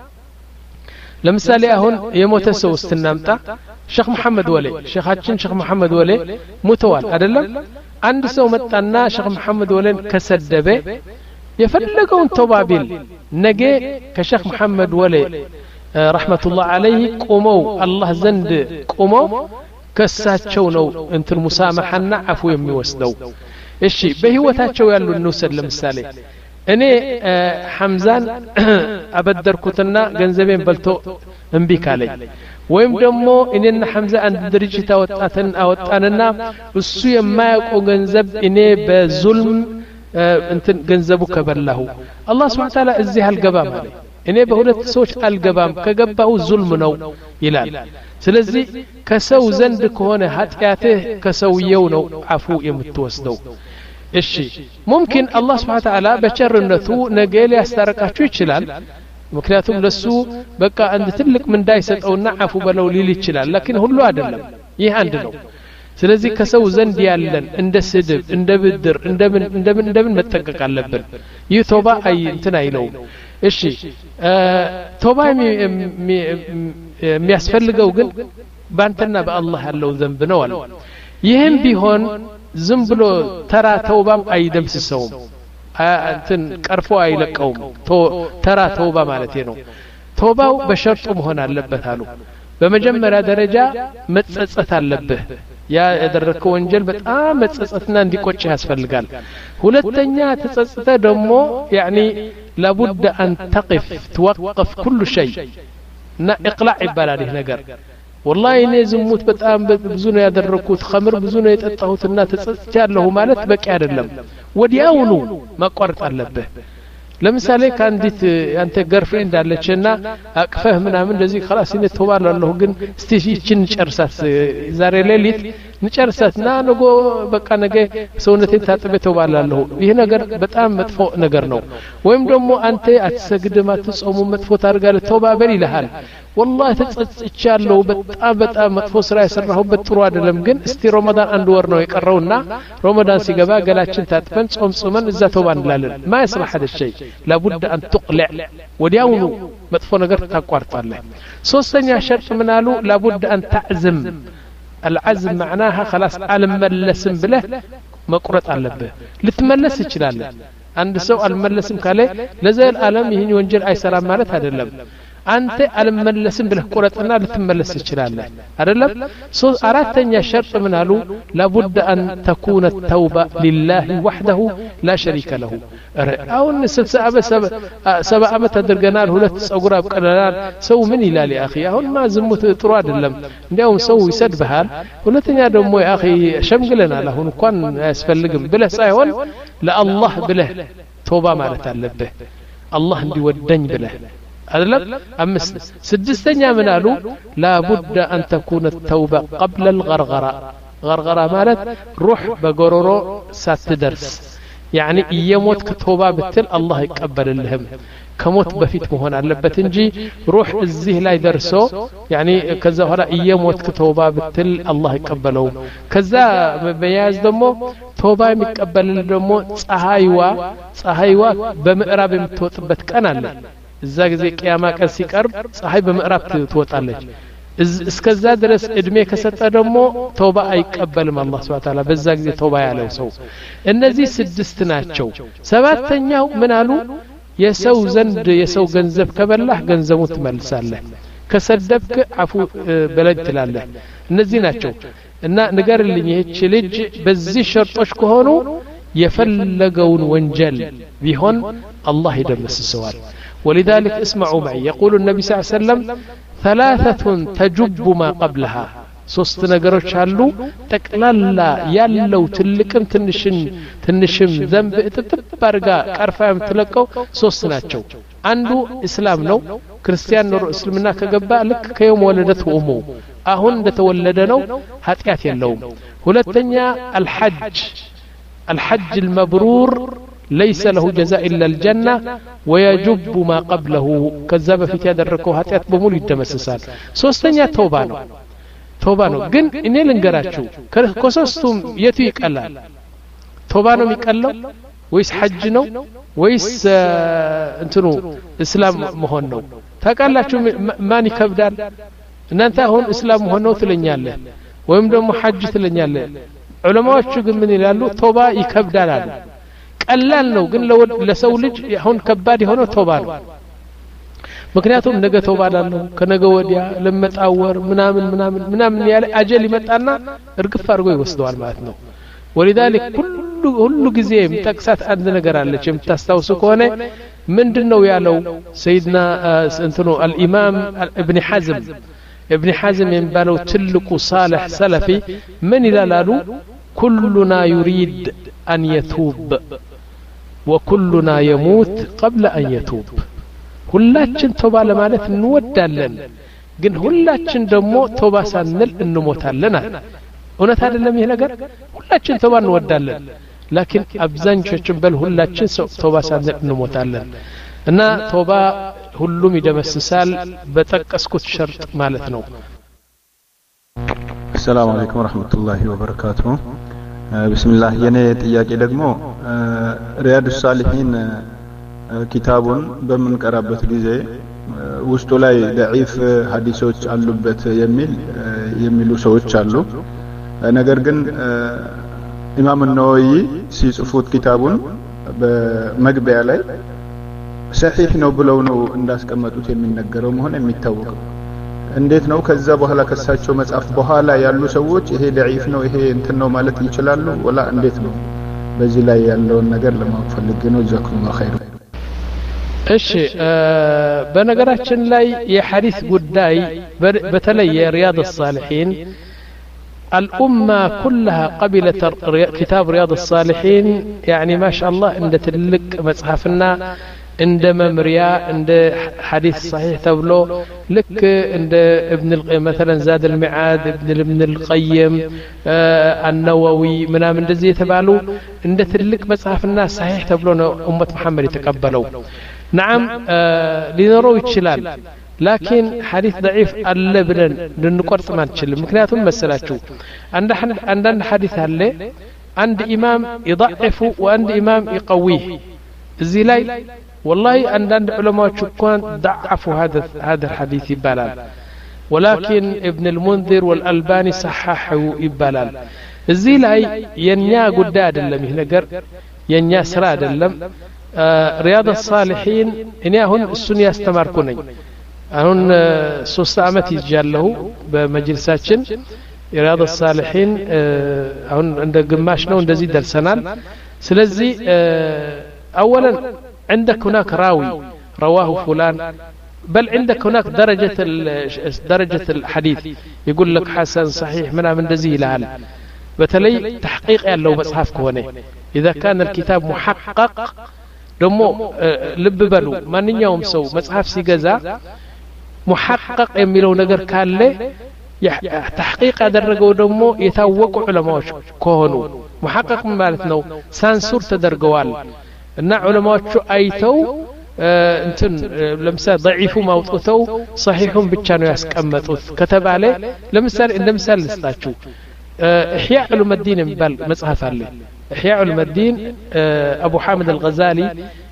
ለምሳሌ አሁን የሞተ ሰው ስትናምጣ ሼክ መሐመድ ወሌ ሼኻችን ሼክ መሐመድ ወሌ ሙተዋል አይደለም አንድ ሰው መጣና ሼክ መሐመድ ወሌን ከሰደበ የፈለገውን ተውባ ቢል ነገ ከሼክ መሐመድ ወሌ ረህመቱላህ ዐለይሂ ቆመው አላህ ዘንድ ቆመው ከሳቸው ነው እንትን ሙሳማሐና አፉ የሚወስደው እሺ በህይወታቸው ያሉ እንውሰድ ለምሳሌ እኔ ሐምዛን አበደርኩትና ገንዘቤን በልቶ እምቢ ካለኝ ወይም ደግሞ እኔና ሐምዛ አንድ ድርጅት አወጣተን አወጣንና እሱ የማያውቀው ገንዘብ እኔ በዙልም እንትን ገንዘቡ ከበላሁ አላህ Subhanahu Wa Ta'ala እዚህ አልገባም አለ እኔ በሁለት ሰዎች አልገባም ከገባው ዙልም ነው ይላል ስለዚህ ከሰው ዘንድ ከሆነ ኃጢያትህ ከሰውየው ነው አፉ የምትወስደው እሺ ممكن الله سبحانه وتعالى በቸርነቱ ነገ ሊያስታርቃችሁ ይችላል ምክንያቱም ለሱ በቃ አንድ ትልቅ ምን እንዳይሰጠውና አፉ በለው ሊል ይችላል لكن ሁሉ አይደለም ይህ አንድ ነው ስለዚህ ከሰው ዘንድ ያለን እንደ ስድብ እንደ ብድር እንደምን እንደምን እንደምን መጠንቀቅ አለብን ይህ ቶባ አይ እንትን አይለው እሺ ቶባ የሚያስፈልገው ግን ባንተና በአላህ ያለው ዘንብ ነው አለ ይህም ቢሆን ዝም ብሎ ተራ ተውባም አይደምስሰውም እንትን ቀርፎ አይለቀውም ተራ ተውባ ማለት ነው ተውባው በሸርጡ መሆን አለበት አሉ በመጀመሪያ ደረጃ መጸጸት አለበት ያ ያደረከው ወንጀል በጣም መጸጸትና እንዲቆጭ ያስፈልጋል ሁለተኛ ተጸጸተ ደግሞ يعني لابد ان تقف توقف كل شيء እና اقلاع ይባላል ይህ ነገር والله እኔ ዝሙት በጣም ብዙ ነው ያደረኩት ኸምር ብዙ ነው የጠጣሁትና ተጸጽቻለሁ ማለት በቂ አይደለም ወዲያውኑ ማቋረጥ አለበት ለምሳሌ ካንዲት አንተ ገርፍሬንድ አለችና አቅፈህ ምናምን እንደዚህ خلاص እኔ ተውባለሁ ግን እስቲ ይችን ጨርሳት ዛሬ ሌሊት ንጨርሳትና ነገ በቃ ነገ ሰውነቴን ታጥቤ ተውባለሁ ይሄ ነገር በጣም መጥፎ ነገር ነው ወይም ደግሞ አንተ አትሰግድም አትጾሙ መጥፎ ታርጋለህ ተውባ በል ይልሃል والله ተጸጽቻለሁ በጣም በጣም መጥፎ ስራ የሰራሁበት ጥሩ አይደለም ግን እስቲ ረመዳን አንድ ወር ነው የቀረውና ረመዳን ሲገባ ገላችን ታጥፈን ጾም ጾመን እዛ ተውባ እንላለን ما يصلح هذا الشيء لابد ان تقلع ወዲያውኑ መጥፎ ነገር ታቋርጣለህ ሶስተኛ ሸርጥ ምን አሉ لابد ان تعزم العزم معناها خلاص አልመለስም ብለህ መቁረጥ አለብህ ልትመለስ ይችላል አንድ ሰው አልመለስም ካለ ለዘል ዓለም ይህን ወንጀል አይሰራም ማለት አይደለም አንተ አልመለስም ብለህ ቁረጥና ልትመለስ ይችላልህ አይደለም ሶ አራተኛ ሸርጥ ምን አሉ لابد ان تكون التوبه لله وحده لا شريك له አሁን ስልሳ ሰባ አመት አድርገናል ሁለት ጸጉር አብቀናል ሰው ምን ይላል يا اخي አሁን ማ ዝሙት ጥሩ አይደለም እንዲያው ሰው ይሰድብሃል ሁለተኛ ደግሞ يا اخي ሸምግለናል አሁን እንኳን አያስፈልግም ብለህ ሳይሆን ለአላህ ብለህ ተውባ ማለት አለብህ አላህ እንዲወደኝ ብለህ أدلب أمس سدستنيا من قالوا لا بد أن تكون التوبة قبل الغرغرة غرغرة مالت روح بقرورو ساتدرس يعني يموت كتوبة بالتل الله يقبل لهم كموت بفيت مهون على بتنجي روح الزه لا يدرسو يعني كذا هلا يموت كتوبة بالتل الله يقبله كذا بياز دمو توبة يقبل دمو صهايوا صهايوا بمقرب متوطبت كان الله እዛ ጊዜ ቂያማ ቀን ሲቀርብ ፀሐይ በመዕራብ ትወጣለች እስከዛ ድረስ እድሜ ከሰጠ ደግሞ ተውባ አይቀበልም አላህ Subhanahu Wa Ta'ala በዛ ጊዜ ተውባ ያለው ሰው እነዚህ ስድስት ናቸው ሰባተኛው ምን አሉ የሰው ዘንድ የሰው ገንዘብ ከበላህ ገንዘቡን ትመልሳለህ ከሰደብክ አፉ በለድ ትላለህ እነዚህ ናቸው እና ንገርልኝ ይህች ልጅ በዚህ ሸርጦች ከሆኑ የፈለገውን ወንጀል ቢሆን አላህ ይደመስሰዋል ولذلك اسمعوا معي يقول النبي صلى الله عليه وسلم ثلاثة تجب ما قبلها ሶስት ነገሮች አሉ ጠቅላላ ያለው ትልቅም ትንሽም ትንሽም ዘንብ እጥጥብ አርጋ ቀርፋ የምትለቀው ሶስት ናቸው አንዱ እስላም ነው ክርስቲያን ነው እስልምና ከገባ ልክ ከየውም ወለደት ኡሙ አሁን እንደተወለደ ነው ኃጢያት የለውም ሁለተኛ الحج الحج المبرور ليس له جزاء إلا الجنة ويجب ما قبله كذب في تدركه هاتيات بمول يدمسسال سوستنيا توبة ነው توبة ነው ግን እኔ ልንገራችሁ ከሶስቱም የቱ ይቀላል ቶባ ነው የሚቀለው ወይስ ሐጅ ነው ወይስ እንትኑ እስላም መሆን ነው? ታውቃላችሁ ማን ይከብዳል? እናንተ አሁን እስላም መሆን ነው ትለኛለህ ወይም ደግሞ ሐጅ ትለኛለህ። ዑለማዎቹ ግን ምን ይላሉ? ቶባ ይከብዳል አሉ። ቀላል ነው ግን ለሰው ልጅ አሁን ከባድ የሆነው ቶባ ነው። ምክንያቱም ነገ ቶባ አላለሁ ከነገ ወዲያ ለመጣወር ምናምን ምናምን ምናምን ያለ አጀል ይመጣና እርግፍ አድርጎ ይወስደዋል ማለት ነው። ولذلك ሁሉ ሁሉ ጊዜ የምጠቅሳት አንድ ነገር አለች የምታስታውሱ ከሆነ ምንድነው ያለው ሰይድና እንትኑ አልኢማም ኢብኑ ሐዝም ኢብኑ ሐዝም የሚባለው ትልቁ ሳልህ ሰለፊ ምን ይላሉ? ኩሉና ዩሪድ አን የቱብ ወኩሉና የሙት قبل أن يتوب ሁላችን ቶባ ለማለት እንወዳለን ግን ሁላችን ደግሞ ቶባ ሳንል እንሞታለን አለ። እውነት አይደለም ይሄ ነገር? ሁላችን ቶባ እንወዳለን ላኪን አብዛኞቻችን በል ሁላችን ቶባ ሳንል እንሞታለን። እና ቶባ ሁሉም ይደመስሳል በጠቀስኩት ሸርጥ ማለት ነው። السلام عليكم ورحمة الله وبركاته. بسم الله የኔ ጥያቄ ደግሞ ሪያድ الصالحين ኪታቡን በምንቀራበት ጊዜ ውስጡ ላይ ضعيف ሐዲሶች አሉበት የሚል የሚሉ ሰዎች አሉ። ነገር ግን ኢማም ነወዊ ሲጽፉት ኪታቡን በመግቢያ ላይ ሰሒህ ነው ብለው ነው እንዳስቀመጡት የሚነገረው መሆን የሚታወቀው። እንዴት ነው ከዛ በኋላ ከሳቸው መጽሐፍ በኋላ ያሉ ሰዎች ይሄ ضعيف ነው ይሄ እንትን ነው ማለት ይችላሉ ወላ እንዴት ነው? በዚህ ላይ ያለውን ነገር ለማወቅ ፈልጌ ነው። ጀዛኩሙላሁ ኸይር። እሺ በነገራችን ላይ የሐዲስ ጉዳይ በተለይ የሪያድ الصالحين الأمة كلها قبلت كتاب رياض الصالحين يعني ما شاء الله عند تلك مصحفنا عند ممريا عند حديث صحيح تبلو لك عند ابن مثلا زاد المعاد ابن ابن القيم آه النووي من من دزي تبالو عند تلك مصحفنا صحيح تبلو أمة محمد يتقبلوا. نعم آه لنروا يتشلال لكن حديث ضعيف ألا بلن لنقرط ما نتشل مكنياتهم مسلاتشو عند حديث هالي عند إمام يضعف وعند إمام يقويه الزلاي والله عند علماء شكوان ضعفوا هذا هذا الحديث يبالال ولكن ابن المنذر والألباني صححوا يبالال الزلاي ينيا قداد اللم هنقر ينيا سراد اللم آه رياض الصالحين إني هون السنية استمركوني አሁን ሶስት አመት ይጃለሁ በመጅልሳችን ሪያድ الصالحين አሁን እንደ ግማሽ ነው እንደዚህ ደርሰናል። ስለዚህ اولا عندك هناك راوي رواه فلان بل عندك هناك درجة درجة الحديث يقول لك حسن صحيح من من እንደዚህ ይላል። በተለይ تحقيق ያለው መጽሐፍ ከሆነ اذا كان الكتاب محقق ደሞ ልብ በሉ ማንኛውም ሰው መጽሐፍ ሲገዛ محقق የሚለው ነገር ካለ ተሕቂቅ ያደረገው ደግሞ የታወቁ ዑለማዎች ከሆኑ محقق ማለት ነው ሳንሱር ተደርገዋል እና ዑለማዎቹ አይተው እንትን ለምሳሌ ضعيف ማውጣተው صحيحን ብቻ ነው ያስቀመጡት ከተባለ ለምሳሌ እንደ ምሳሌ ልስጣችሁ إحياء علوم الدين የሚባል መጽሐፍ አለ إحياء علوم الدين أبو حامد الغزالي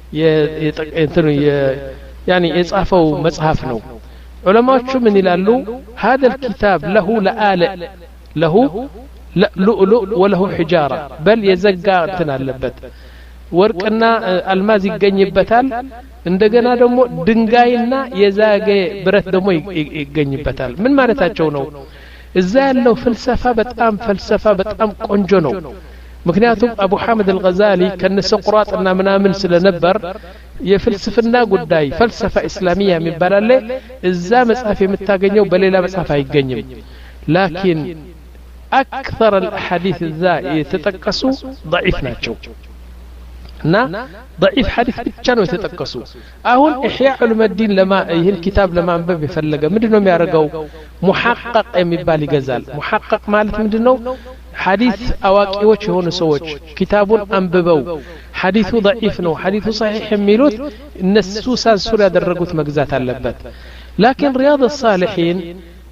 እንትን يعني يصفው መጽሐፍ ነው علماء من يلالو هذا الكتاب له لآلئ له لؤلؤ وله حجارة بل يزقى تنالبت ورقنا الماز يغنيبتال እንደገና ደግሞ ድንጋይና የዛገ ብረት ደግሞ ይገኝበታል። ምን ማለታቸው ነው? እዛ ያለው ፍልሰፋ በጣም ፍልሰፋ በጣም ቆንጆ ነው። ምክንያቱም አቡ ሐመድ አልገዛሊ ከነሰቁራጥና ምናምን ስለነበር የፍልስፍና ጉዳይ ፈልሰፋ እስላሚያ የሚባል አለ። እዛ መጽሐፍ የምታገኘው በሌላ መጽሐፍ አይገኝም። ላኪን አክثر الاحاديث እዛ የተጠቀሱ ضعيف ናቸው እና ضعيف حديث ብቻ ነው የተጠቀሱ። አሁን إحياء علوم الدين ለማ ይህን ኪታብ ለማንበብ የፈለገ ምንድነው የሚያደርገው? محقق የሚባል ይገዛል። محقق ማለት ምንድነው? حديث አዋቂዎች የሆኑ ሰዎች ኪታቡን አንብበው ሐዲሱ ضعيف ነው ሐዲሱ صحيح የሚሉት እነሱ ሳንሱር ያደረጉት መግዛት አለበት። ላኪን ሪያድ الصالحين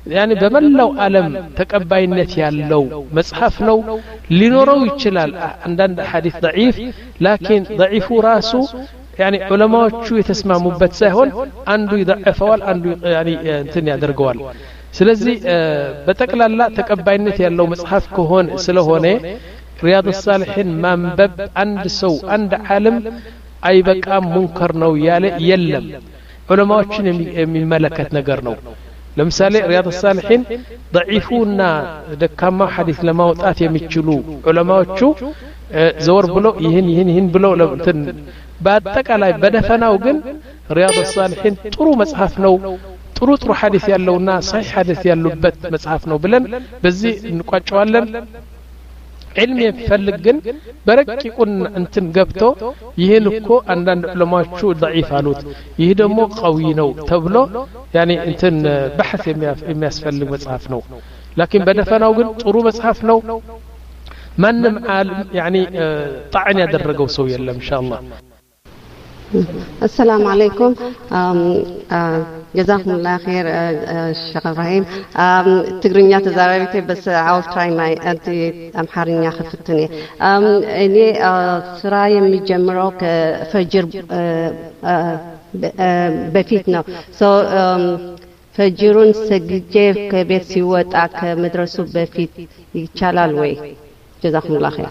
يعني በመላው ዓለም ተቀባይነት ያለው መጽሐፍ ነው ሊኖረው ይችላል አንዳንድ ሐዲስ ضعيف لكن ضعيفu ራሱ يعني ዑለማዎቹ የተስማሙበት ሳይሆን አንዱ ይضعفዋል አንዱ يعني እንትን ያደርገዋል ስለዚህ በተቀላላ ተቀባይነት ያለው መጽሐፍ ከሆነ ስለሆነ ሪያድ الصالحين ማንበብ አንድ ሰው አንድ ዓለም አይበቃም ሙንከር ነው ያለ የለም ዑለማዎችን የሚመለከት ነገር ነው ለምሳሌ ሪያድ الصالحين ضعيفውና ደካማ ሐዲስ ለማውጣት የሚችሉ ዑለማዎቹ ዘወር ብሎ ይህን ይህን ይህን ብሎ ለእንትን በአጠቃላይ በደፈናው ግን ሪያድ الصالحين ጥሩ መጽሐፍ ነው ጥሩ ጥሩ ሐዲስ ያለውና صحيح ሐዲስ ያሉበት መጽሐፍ ነው ብለን በዚህ እንቋጨዋለን علم يفلق ግን በረቂቁን እንትን ገብቶ ይሄን እኮ አንዳንድ ዑለማዎቹ ضعيف አሉት ይሄ ደግሞ قوي ነው ተብሎ يعني እንትን بحث የሚያስፈልግ መጽሐፍ ነው لكن በደፈናው ግን ጥሩ መጽሐፍ ነው ማንም ዓለም يعني طعن ያደረገው ሰው የለም ኢንሻአላህ السلام عليكم جزاكم الله خير الشيخ ابراهيم تقرينيا تزاربتي بس I'll try my انت امحارنيا خفتني اني ስራ የሚጀምረው ከፈጅር በፊት ነው so ፈጅሩን ሰግጄ ከቤት ሲወጣ ከመድረሱ በፊት ይቻላል ወይ جزاكم الله خير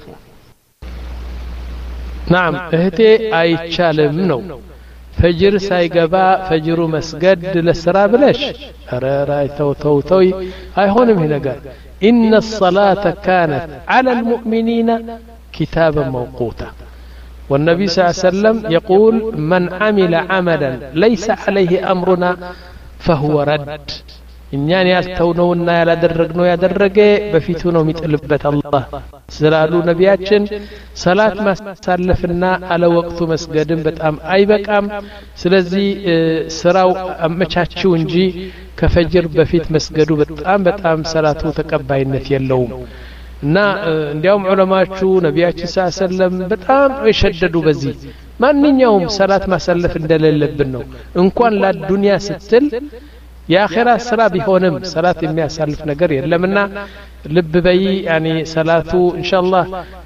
نعم እህቴ አይቻልም ነው ፈጅር ሳይገባ ፈጅሩ መስገድ ለስራ ብለሽ አራራይ ተው ተው ተው አይሆንም ይሄ ነገር ان الصلاه كانت على المؤمنين كتابا موقوتا والنبي صلى الله عليه وسلم يقول من عمل عملا ليس عليه امرنا فهو رد እኛን ያልተውነውና ያላደረግነው ያደረገ በፊቱ ነው የሚጥልበት አላህ ስላሉ ነቢያችን ሰላት ማሳለፍና አለ ወቅቱ መስገድን በጣም አይበቃም ስለዚህ ስራው አመቻችው እንጂ ከፈጅር በፊት መስገዱ በጣም በጣም ሰላቱ ተቀባይነት የለውም እና እንዲያውም ዑለማዎቹ ነቢያችን ሰለም በጣም የሸደዱ በዚህ ማንኛውም ሰላት ማሳለፍ እንደሌለብን ነው እንኳን ለዱንያ ስትል የአኺራ ስራ ቢሆንም ሰላት የሚያሳልፍ ነገር የለምና ልብ በይ يعني ሰላቱ ኢንሻአላህ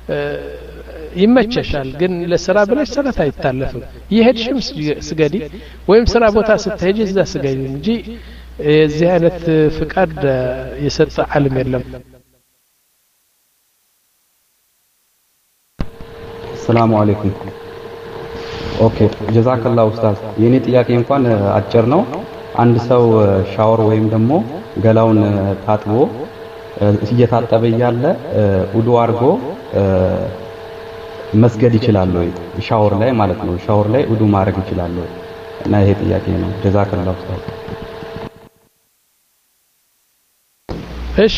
ይመቸሻል ግን ለስራ ብለሽ ሰላት አይታለፍም ይሄድሽም ስገዲ ወይም ስራ ቦታ ስትሄጂ እዛ ስገዲ እንጂ የዚህ አይነት ፍቃድ የሰጠ ዓለም የለም ሰላም አለይኩም ኦኬ ጀዛከላሁ ኡስታዝ የኔ ጥያቄ እንኳን አጭር ነው አንድ ሰው ሻወር ወይም ደግሞ ገላውን ታጥቦ እየታጠበ ያለ ውዱ አርጎ መስገድ ይችላል ወይ ሻወር ላይ ማለት ነው ሻወር ላይ ውዱ ማድረግ ይችላል ወይ እና ይሄ ጥያቄ ነው ጀዛከላሁ ኡስታዝ እሺ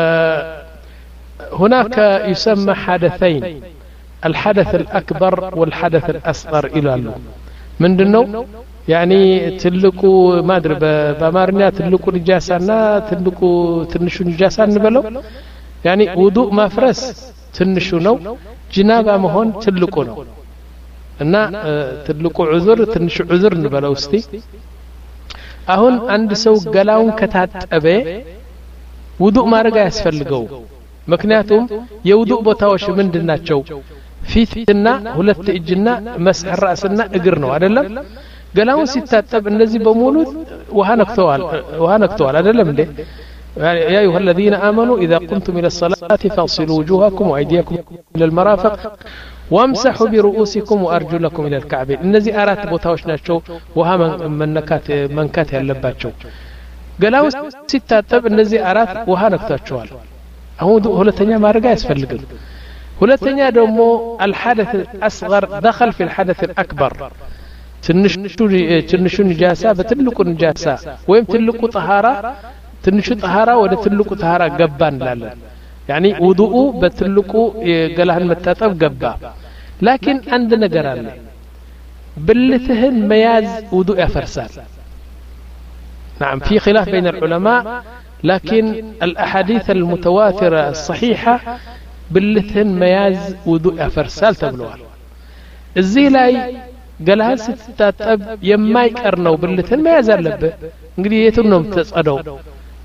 هناك يسمى حدثين الحدث الأكبر والحدث الأصغر إلى له من دنو يعني تلقو ما ادري بامارنا تلقو نجاسنا تلقو تنشو نجاسا نبلو يعني وضوء ما فرس تنشو نو جنابه مهون تلقو نو እና ትልቁ ዑዝር ትንሽ ዑዝር እንበለው እስቲ አሁን አንድ ሰው ገላውን ከታጠበ ውዱእ ማድረግ ያስፈልገው ምክንያቱም የውዱእ ቦታዎች ምንድናቸው ፊትና ሁለት እጅና መስህ ራስና እግር ነው አይደለም ገላውን ሲታጠብ እነዚህ በሙሉ ውሃ ነክተዋል ውሃ ነክተዋል አይደለም እንዴ يا أيها الذين آمنوا إذا قمتم إلى الصلاة فاغسلوا وجوهكم وأيديكم إلى المرافق وامسحوا برؤوسكم وأرجلكم إلى الكعبين እነዚህ አራት ቦታዎች ናቸው ውሃ መንካት መንካት ያለባቸው ገላው ሲታጠብ እነዚህ አራት ውሃ ነክታቸዋል አሁን ሁለተኛ ማድረግ አያስፈልግም ሁለተኛ ደግሞ الحدث الأصغر دخل في الحدث الأكبر ትንሹ ትንሹ ንጃሳ በትልቁ ንጃሳ ወይም ትልቁ ጠሃራ ትንሹ ጠሃራ ወደ ትልቁ ጠሃራ ገባ እንላለን يعني ውዱኡ በትልቁ ገላህን መታጠብ ገባ لكن አንድ ነገር አለ ብልትህን መያዝ ውዱእ ያፈርሳል نعم في خلاف بين العلماء لكن الأحاديث المتواترة الصحيحة ብልትህን መያዝ ውዱእ ያፈርሳል ተብሏል እዚህ ላይ ገላህን ስትታጠብ የማይቀር ነው ብልትህን መያዝ አለበት እንግዲህ የቱን ነው የምትጸዳው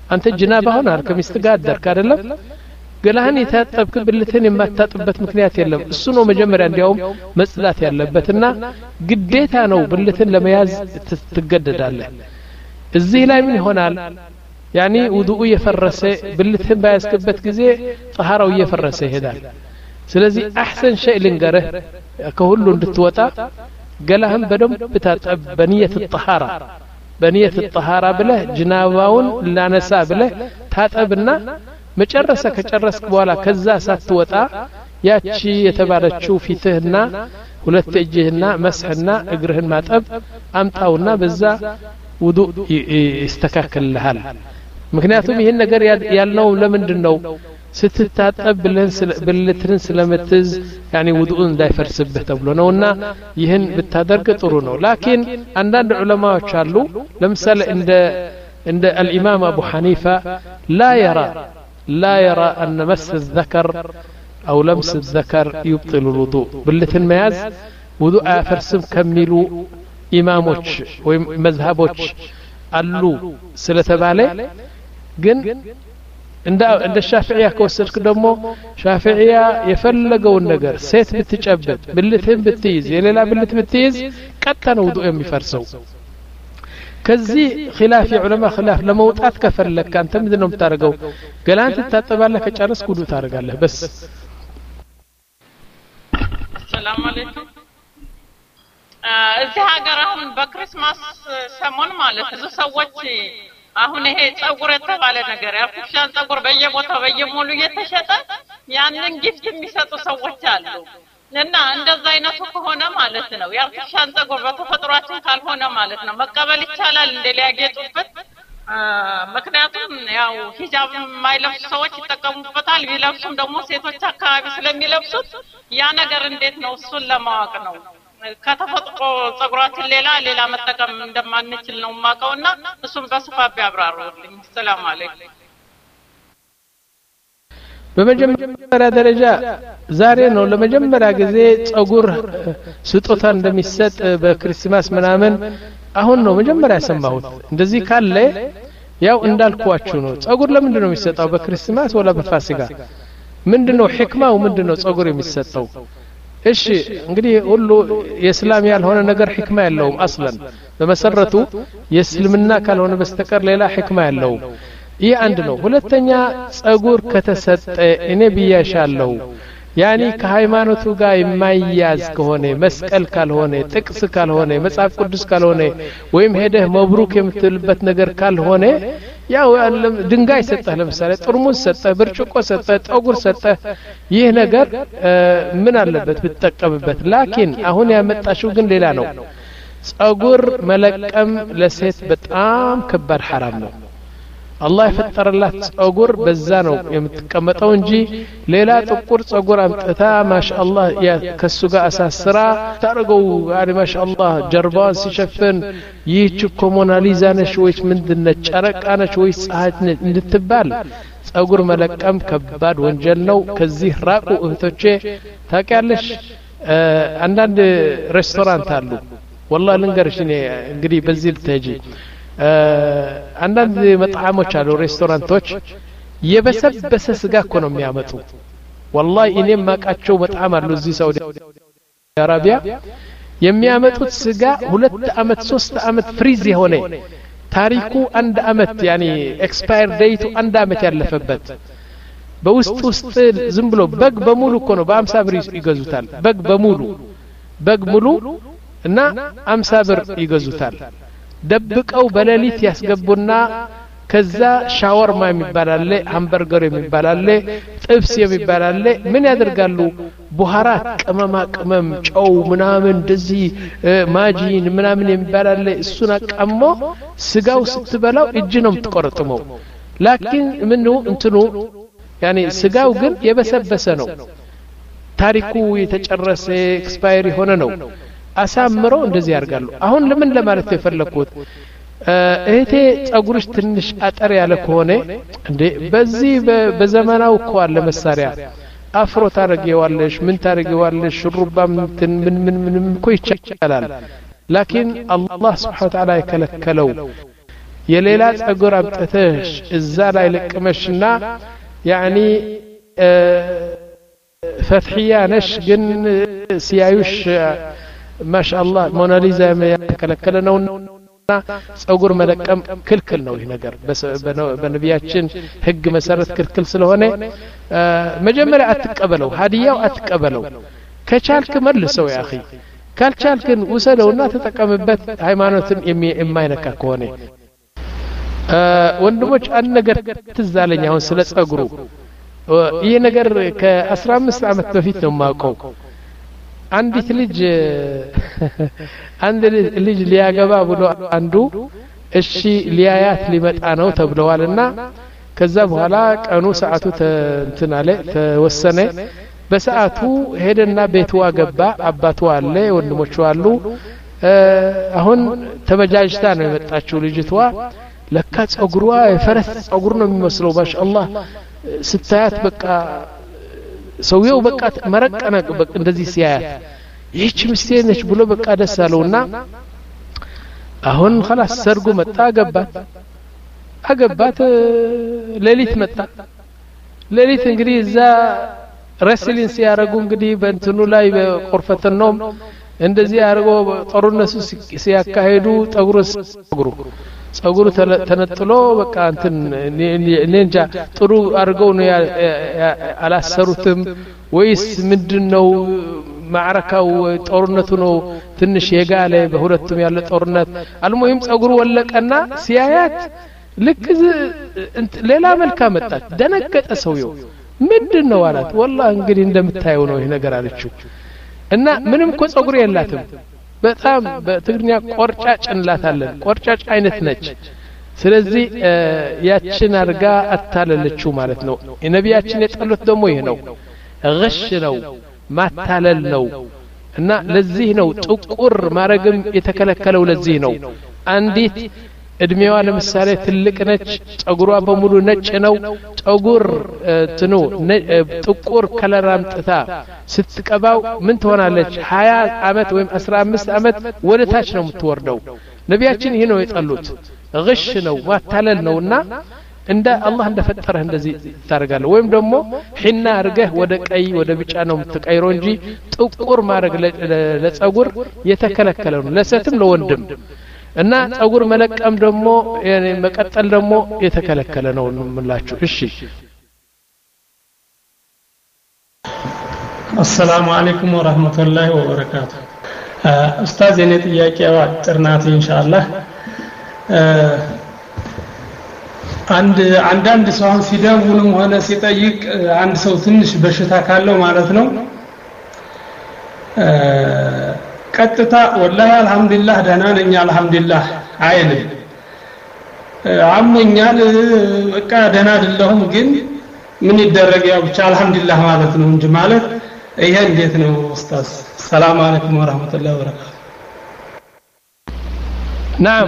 አንተ ጅናባ ሆናል ከሚስት ጋር አደርክ አይደለም ገላህን የታጠብክ ብልትን የማታጥብበት ምክንያት የለም እሱ ነው መጀመሪያ እንዲያውም መጽዳት ያለበትና ግዴታ ነው ብልትን ለመያዝ ትገደዳለህ እዚህ ላይ ምን ይሆናል ያኒ ውዱኡ የፈረሰ ብልትን ባያስከበት ጊዜ ጠሃራው እየፈረሰ ይሄዳል ስለዚህ አህሰን ሸይ ልንገርህ ከሁሉ እንድትወጣ ገላህን በደንብ ታጠብ በንየት الطهارة በንየት الطهارة ብለህ ጅናባውን ላነሳ ብለህ ታጠብና መጨረሰ ከጨረስክ በኋላ ከዛ ሳትወጣ ያቺ የተባለችው ፊትህና ሁለት እጅህና መስህና እግርህን ማጠብ አምጣውና በዛ ውዱእ ይስተካከልልሃል ምክንያቱም ይሄን ነገር ያልነው ለምንድነው ስትታጠብ ብልትህን ስለምትዝ ያኒ ውዱእን እንዳይፈርስብህ ተብሎ ነውና ይህን ብታደርግ ጥሩ ነው ላኪን አንዳንድ ዑለማዎች አሉ ለምሳሌ እንደ እንደ الامام ابو حنيفه لا يرى لا يرى ان مس الذكر او لمس الذكر يبطل الوضوء بلتن مياز وضوء افرسم كميلو اماموች ወይ መዝሃቦች አሉ ስለተባለ ግን እንደ እንደ ሻፊዒያ ከወሰድክ ደግሞ ሻፊዒያ የፈለገውን ነገር ሴት ብትጨብጥ ብልትህን ብትይዝ የሌላ ብልት ብትይዝ ቀጥታ ነው ውዱእ የሚፈርሰው ከዚህ ኺላፍ የዑለማ ኺላፍ ለመውጣት ከፈለክ አንተ ምንድነው የምታደርገው ገላን ትታጠባለህ ከጨረስክ ውዱእ ታደርጋለህ በስ ሰላም አለይኩም እዚህ ሀገር አሁን በክሪስማስ ሰሞን ማለት ብዙ ሰዎች አሁን ይሄ ጸጉር የተባለ ነገር አርቲፊሻል ጸጉር በየቦታው በየሞሉ እየተሸጠ ያንን ጊፍት የሚሰጡ ሰዎች አሉ እና እንደዛ አይነቱ ከሆነ ማለት ነው የአርቲፊሻል ጸጉር በተፈጥሯችን ካልሆነ ማለት ነው መቀበል ይቻላል እንደ ሊያጌጡበት ምክንያቱም ያው ሂጃብ የማይለብሱ ሰዎች ይጠቀሙበታል ቢለብሱም ደግሞ ሴቶች አካባቢ ስለሚለብሱት ያ ነገር እንዴት ነው እሱን ለማወቅ ነው ከተፈጥሮ ጸጉራችን ሌላ ሌላ መጠቀም እንደማንችል ነው ማቀውና እሱን በስፋት ቢያብራሩልኝ ሰላም አለይኩም በመጀመሪያ ደረጃ ዛሬ ነው ለመጀመሪያ ጊዜ ጸጉር ስጦታ እንደሚሰጥ በክሪስማስ ምናምን አሁን ነው መጀመሪያ ሰማሁት እንደዚህ ካለ ያው እንዳልኳችሁ ነው ጸጉር ለምንድን ነው የሚሰጠው በክሪስማስ ወላ በፋሲካ ምንድነው ህክማው ምንድነው ጸጉር የሚሰጠው እሺ እንግዲህ ሁሉ የእስላም ያልሆነ ነገር ህክማ ያለውም አስለን በመሰረቱ የእስልምና ካልሆነ በስተቀር ሌላ ህክማ ያለው ይህ አንድ ነው ሁለተኛ ጸጉር ከተሰጠ እኔ ብያሻለሁ ያኒ ከሃይማኖቱ ጋር የማይያዝ ከሆነ መስቀል ካልሆነ ጥቅስ ካልሆነ መጽሐፍ ቅዱስ ካልሆነ ወይም ሄደህ መብሩክ የምትልበት ነገር ካልሆነ ያው ድንጋይ ሰጠህ ለምሳሌ ጥርሙዝ ሰጠህ ብርጭቆ ሰጠህ ጠጉር ሰጠህ ይህ ነገር ምን አለበት ብትጠቀምበት ላኪን አሁን ያመጣሽው ግን ሌላ ነው ጸጉር መለቀም ለሴት በጣም ከባድ حرام ነው አላህ የፈጠረላት ጸጉር በዛ ነው የምትቀመጠው እንጂ ሌላ ጥቁር ጸጉር አምጥታ ማሻአላህ ከሱ ጋር አሳስራ ታረገው ያኒ ማሻአላህ ጀርባዋን ሲሸፍን ይህች ኮሞናሊዛ ነሽ ወይስ ምንድነች ጨረቃ ነሽ ወይስ ፀሐይ እንድትባል ጸጉር መለቀም ከባድ ወንጀል ነው ከዚህ ራቁ እህቶቼ ታውቂያለሽ አንዳንድ ሬስቶራንት አሉ والله ልንገርሽ እኔ እንግዲህ በዚህ ልትሄጂ አንዳንድ መጣዓሞች አሉ ሬስቶራንቶች የበሰበሰ ስጋ እኮ ነው የሚያመጡ والله እኔም ማቃቸው መጣዓም አሉ እዚህ ሳውዲ አረቢያ የሚያመጡት ስጋ ሁለት አመት ሶስት አመት ፍሪዝ የሆነ ታሪኩ አንድ አመት ያኒ ኤክስፓየር ዴቱ አንድ አመት ያለፈበት በውስጥ ውስጥ ዝም ብሎ በግ በሙሉ እኮ ነው በ50 ብር ይገዙታል በግ በሙሉ በግ ሙሉ እና አምሳ ብር ይገዙታል ደብቀው በሌሊት ያስገቡና ከዛ ሻወርማ የሚባል አለ ሃምበርገር የሚባል አለ ጥብስ የሚባል አለ ምን ያደርጋሉ ቡሃራት ቅመማ ቅመም ጨው ምናምን እንደዚህ ማጂን ምናምን የሚባል አለ እሱን አቀሞ ስጋው ስትበላው እጅ ነው የምትቆርጥመው ላኪን ምኑ እንትኑ ያኒ ስጋው ግን የበሰበሰ ነው ታሪኩ የተጨረሰ ኤክስፓየር ሆነ ነው አሳምረው እንደዚህ ያርጋሉ አሁን ለምን ለማለት የፈለኩት እህቴ ጸጉርሽ ትንሽ አጠር ያለ ከሆነ እንዴ በዚህ በዘመናው እኮ አለ መሳሪያ አፍሮ ታረጊዋለሽ ምን ታረጊዋለሽ ሹሩባ ምን ምን ምን ምን እኮ ይቻላል ላኪን አላህ Subhanahu Wa Ta'ala የከለከለው የሌላ ጸጉር አምጥተሽ እዛ ላይ ለቅመሽና ያኒ ፈትሕያ ነሽ ግን ሲያዩሽ ማሻአላህ ሞናሊዛ የተከለከለ ነውና ጸጉር መለቀም ክልክል ነው። ይህ ነገር በነቢያችን ህግ መሰረት ክልክል ስለሆነ መጀመሪያ አትቀበለው፣ ሀዲያው አትቀበለው። ከቻልክ መልሰው ያ اخي ካልቻልክ ግን ውሰደውና ተጠቀምበት፣ ሃይማኖትን የማይነካ ከሆነ። ወንድሞች አንድ ነገር ትዝ አለኝ አሁን ስለ ጸጉሩ። ይህ ነገር ከአስራ አምስት ዓመት በፊት ነው የማውቀው። አንዲት ልጅ አንድ ልጅ ሊያገባ ብሎ አንዱ እሺ ሊያያት ሊመጣ ነው ተብለዋልና ከዛ በኋላ ቀኑ ሰዓቱ እንትን አለ ተወሰነ። በሰዓቱ ሄደና ቤትዋ ገባ። አባቱ አለ፣ ወንድሞቹ አሉ። አሁን ተበጃጅታ ነው የመጣችው ልጅቷ። ለካ ጸጉሯ የፈረስ ጸጉር ነው የሚመስለው ማሻአላህ። ስታያት በቃ ሰውየው በቃ መረቀነ በቃ እንደዚህ ሲያያት ይህች ሚስቴ ነች ብሎ በቃ ደስ አለውና አሁን خلاص ሰርጉ መጣ። አገባት አገባት ሌሊት መጣ። ሌሊት እንግዲህ እዛ ረስሊን ሲያረጉ እንግዲህ በእንትኑ ላይ በቆርፈተን ነው እንደዚህ አርጎ ጦርነቱ ሲያካሄዱ ጸጉሩ ጸጉሩ ጸጉሩ ተነጥሎ በቃ እንትን እንጃ ጥሩ አርገው ነው አላሰሩትም ወይስ ምንድነው ማዕረካው ጦርነቱ ነው ትንሽ የጋለ በሁለቱም ያለ ጦርነት። አልሙሂም ጸጉሩ ወለቀና ሲያያት ልክ ሌላ መልካ መጣች። ደነገጠ ሰውየው። ምንድነው አላት። والله እንግዲህ እንደምታየው ነው ይሄ ነገር አለችው። እና ምንም እኮ ጸጉር የላትም። በጣም በትግርኛ ቆርጫጭ እንላታለን። ቆርጫጭ አይነት ነች። ስለዚህ ያችን አርጋ አታለለችው ማለት ነው። የነቢያችን የጠሉት ደግሞ ይሄ ነው፣ غش ነው፣ ማታለል ነው። እና ለዚህ ነው ጥቁር ማረግም የተከለከለው። ለዚህ ነው አንዲት እድሜዋ ለምሳሌ ትልቅ ነች፣ ጸጉሯ በሙሉ ነጭ ነው። ጸጉር ትኑ ጥቁር ከለር አምጥታ ስትቀባው ምን ትሆናለች? ሀያ አመት ወይም አስራ አምስት አመት ወደ ታች ነው የምትወርደው። ነቢያችን ይሄ ነው የጠሉት፣ غش ነው፣ ማታለል ነውና እንደ አላህ እንደፈጠረህ እንደዚህ ታረጋለህ። ወይም ደግሞ ሒና አርገህ ወደ ቀይ ወደ ቢጫ ነው የምትቀይረው እንጂ ጥቁር ማድረግ ለጸጉር የተከለከለ ነው፣ ለሴትም ለወንድም። እና ጸጉር መለቀም ደግሞ ያኔ መቀጠል ደግሞ የተከለከለ ነው እንምላችሁ። እሺ አሰላሙ አለይኩም ወራህመቱላሂ ወበረካቱ። ኡስታዝ የኔ ጥያቄው አጭር ናት ኢንሻአላህ። አንድ አንዳንድ ሰው ሲደውልም ሆነ ሲጠይቅ አንድ ሰው ትንሽ በሽታ ካለው ማለት ነው ቀጥታ ወላሂ አልহামዱሊላህ ደህና ነኝ አልহামዱሊላህ አይልም። አሞኛል በቃ ደህና አይደለሁም ግን ምን ይደረግ ያው ብቻ አልহামዱሊላህ ማለት ነው እንጂ ማለት ይሄ እንዴት ነው ኡስታዝ? ሰላም አለይኩም ወራህመቱላሂ ወበረካቱ። ናም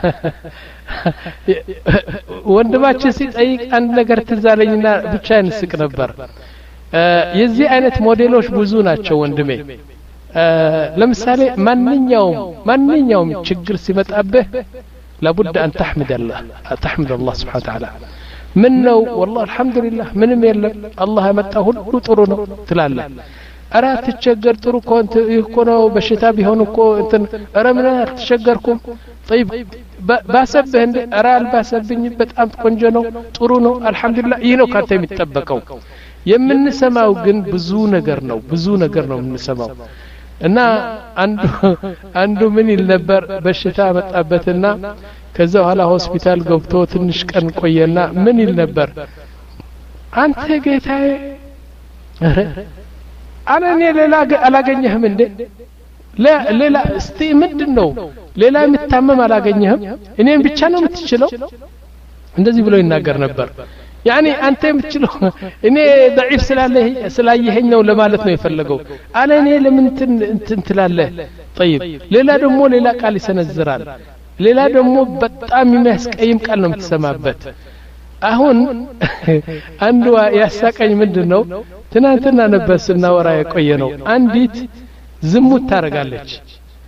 ወንድማችን ሲጠይቅ አንድ ነገር ትዝ አለኝና ብቻ እንስቅ ነበር። የዚህ አይነት ሞዴሎች ብዙ ናቸው ወንድሜ። ለምሳሌ ማንኛውም ማንኛውም ችግር ሲመጣብህ لابد ان تحمد الله تحمد الله سبحانه وتعالى من ነው والله الحمد لله ምንም የለም አላህ ያመጣው ሁሉ ጥሩ ነው ትላለህ። አራ ትቸገር ጥሩ ኮንት ይኮነው በሽታ ቢሆን እኮ እንትን አረ ምን አትቸገርኩም طيب ባሰብህ እንደ አራ አልባሰብኝ በጣም ቆንጆ ነው ጥሩ ነው አልহামዱሊላህ ይህ ነው ካንተ የሚጠበቀው። የምንሰማው ግን ብዙ ነገር ነው ብዙ ነገር ነው የምንሰማው። እና አንዱ አንዱ ምን ይል ነበር በሽታ መጣበትና ከዛ በኋላ ሆስፒታል ገብቶ ትንሽ ቀን ቆየና ምን ይል ነበር? አንተ ጌታዬ አረ አለኔ ሌላ አላገኘህም እንዴ? ሌላ እስቲ ምንድነው ሌላ የምታመም አላገኘህም? እኔን ብቻ ነው የምትችለው? እንደዚህ ብሎ ይናገር ነበር። ያኒ አንተ የምትችለው እኔ ضعيف ስላለህ ስላየኸኝ ነው ለማለት ነው የፈለገው። አለ እኔ ለምን እንትን ትላለህ? طيب ሌላ ደግሞ ሌላ ቃል ይሰነዝራል። ሌላ ደግሞ በጣም የሚያስቀይም ቃል ነው የምትሰማበት። አሁን አንዱ ያሳቀኝ ምንድነው ትናንትና ነበር ስናወራ የቆየ ነው። አንዲት ዝሙት ታረጋለች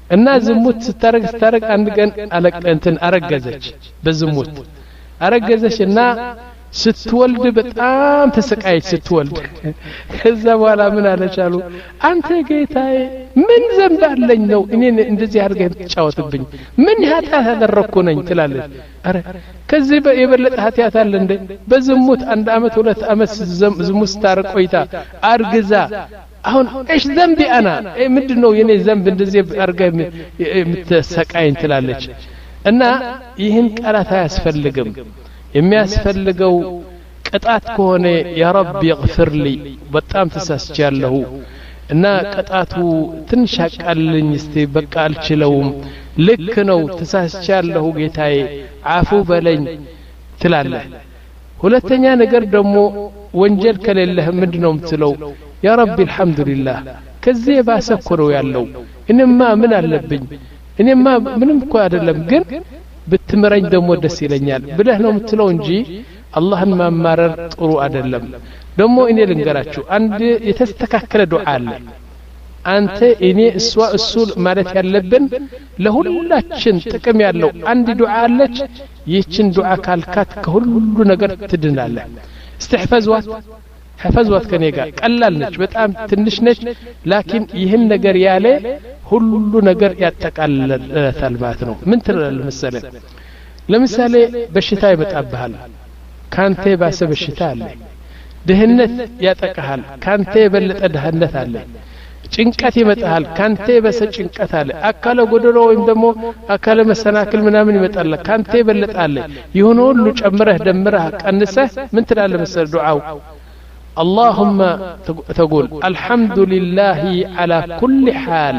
እና ዝሙት ስታረግ ስታረግ አንድ ቀን አለቀ እንትን አረገዘች በዝሙት አረገዘች እና ስትወልድ በጣም ተሰቃየች ስትወልድ ከዛ በኋላ ምን አለቻሉ አንተ ጌታዬ ምን ዘንብ አለኝ ነው እኔ እንደዚህ አድርገህ ተጫወትብኝ ምን ኃጢአት አደረኩ ነኝ ትላለች አረ ከዚህ የበለጠ ኃጢአት አለ እንዴ በዝሙት አንድ አመት ሁለት አመት ዝሙት ስታረግ ቆይታ አርግዛ አሁን እሺ ዘንቢ አና ምንድነው የኔ ዘንብ እንደዚህ አድርገህ የምትሰቃየኝ ትላለች እና ይህን ቃላት አያስፈልግም የሚያስፈልገው ቅጣት ከሆነ ያ ረብ ይغفر لي በጣም ተሳስቻለሁ እና ቅጣቱ ትንሽ አቃልልኝ እስቲ በቃ አልችለውም ልክ ነው ተሳስቻለሁ ጌታዬ አፉ በለኝ ትላለህ ሁለተኛ ነገር ደግሞ ወንጀል ከሌለህ ምንድነው የምትለው ያ ረብ الحمدلله ከዚህ ባሰኮረው ያለው እኔማ ምን አለብኝ እኔማ ምንም እኮ አይደለም ግን ብትምረኝ ደግሞ ደስ ይለኛል ብለህ ነው የምትለው እንጂ አላህን ማማረር ጥሩ አይደለም ደግሞ እኔ ልንገራችሁ አንድ የተስተካከለ ዱዓ አለ አንተ እኔ እሷ እሱ ማለት ያለብን ለሁላችን ጥቅም ያለው አንድ ዱዓ አለች ይህችን ዱዓ ካልካት ከሁሉ ነገር ትድናለህ استحفظوات حفظوات ከኔ ጋር ቀላል ነች በጣም ትንሽ ነች ላኪን ይህን ነገር ያለ ሁሉ ነገር ያጠቃልላል ማለት ነው ምን ትላለህ መሰለህ ለምሳሌ በሽታ ይመጣብሃል ካንተ ባሰ በሽታ አለ ድህነት ያጠቃሃል ካንተ የበለጠ ድህነት አለ ጭንቀት ይመጣል ካንተ በሰ ጭንቀት አለ አካለ ጎደሎ ወይም ደግሞ አካለ መሰናክል ምናምን ይመጣል ካንተ የበለጠ አለ ይሁን ሁሉ ጨምረህ ደምረህ ቀንሰህ ምን ትላለህ መሰለህ ዱዓው اللهم تقول الحمد لله على كل حال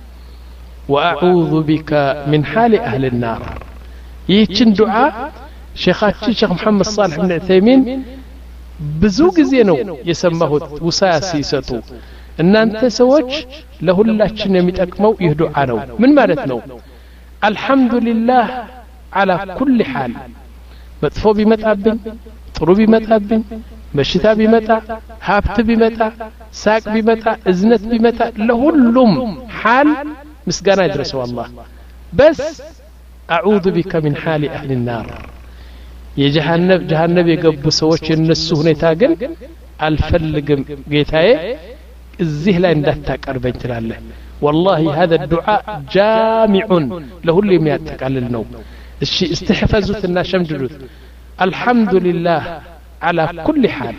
وأعوذ بك من حال أهل النار يهتشن دعاء شيخاتي شيخ محمد صالح بن عثيمين بزوج زينو يسمه وساسي ستو ان انت سوج له اللاتشن يمتقمو يهدعا نو من مالتنو الحمد لله على كل حال مطفو بيمطابن ጥሩ ቢመጣብኝ በሽታ ቢመጣ ሀብት ቢመጣ ሳቅ ቢመጣ እዝነት ቢመጣ ለሁሉም حال ምስጋና ይድረሰው አላህ بس اعوذ بك من حال اهل النار የጀሃነም ጀሃነም የገቡ ሰዎች የነሱ ሁኔታ ግን አልፈልግም ጌታዬ እዚህ ላይ እንዳታቀርበኝ ትላለህ والله هذا الدعاء جامع ለሁሉ የሚያጠቃልል ነው እሺ استحفظوትና ሸምድዱት الحمد لله على كل حال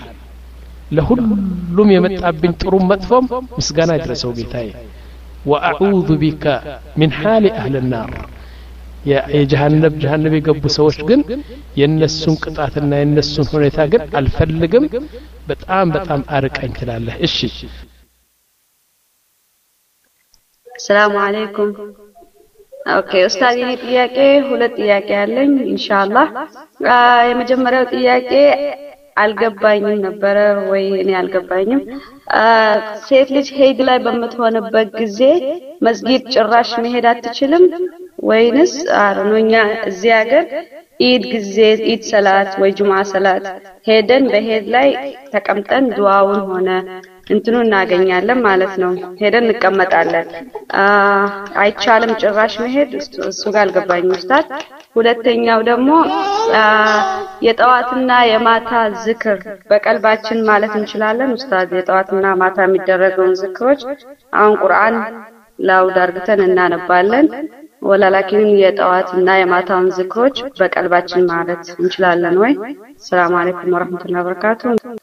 لሁሉም የመጣብኝ ጥሩ መጥፎም ምስጋና ይድረሰው ጌታዬ واعوذ بك من حال اهل النار يا جهنم جهنم የገቡ ሰዎች ግን የነሱን ቅጣትና የነሱን ሁኔታ ግን አልፈልግም በጣም በጣም አርቀኝ ትላለህ እሺ السلام عليكم ኦኬ ኡስታዝ የኔ ጥያቄ ሁለት ጥያቄ አለኝ ኢንሻአላህ የመጀመሪያው ጥያቄ አልገባኝም ነበር ወይ እኔ አልገባኝም ሴት ልጅ ሄድ ላይ በመትሆንበት ጊዜ መስጊድ ጭራሽ መሄድ አትችልም ወይንስ አርኖኛ እዚህ ሀገር ኢድ ጊዜ ኢድ ሰላት ወይ ጁምዓ ሰላት ሄደን በሄድ ላይ ተቀምጠን ዱዓውን ሆነ እንትኑ እናገኛለን ማለት ነው ሄደን እንቀመጣለን አይቻልም ጭራሽ መሄድ እሱ ጋር አልገባኝም ኡስታዝ ሁለተኛው ደግሞ የጠዋትና የማታ ዝክር በቀልባችን ማለት እንችላለን ኡስታዝ የጠዋትና ማታ የሚደረገውን ዝክሮች አሁን ቁርአን ላውድ አድርገን እናነባለን ወላላኪን የጠዋትና የማታውን ዝክሮች በቀልባችን ማለት እንችላለን ወይ ሰላም አለይኩም ወራህመቱላሂ ወበረካቱ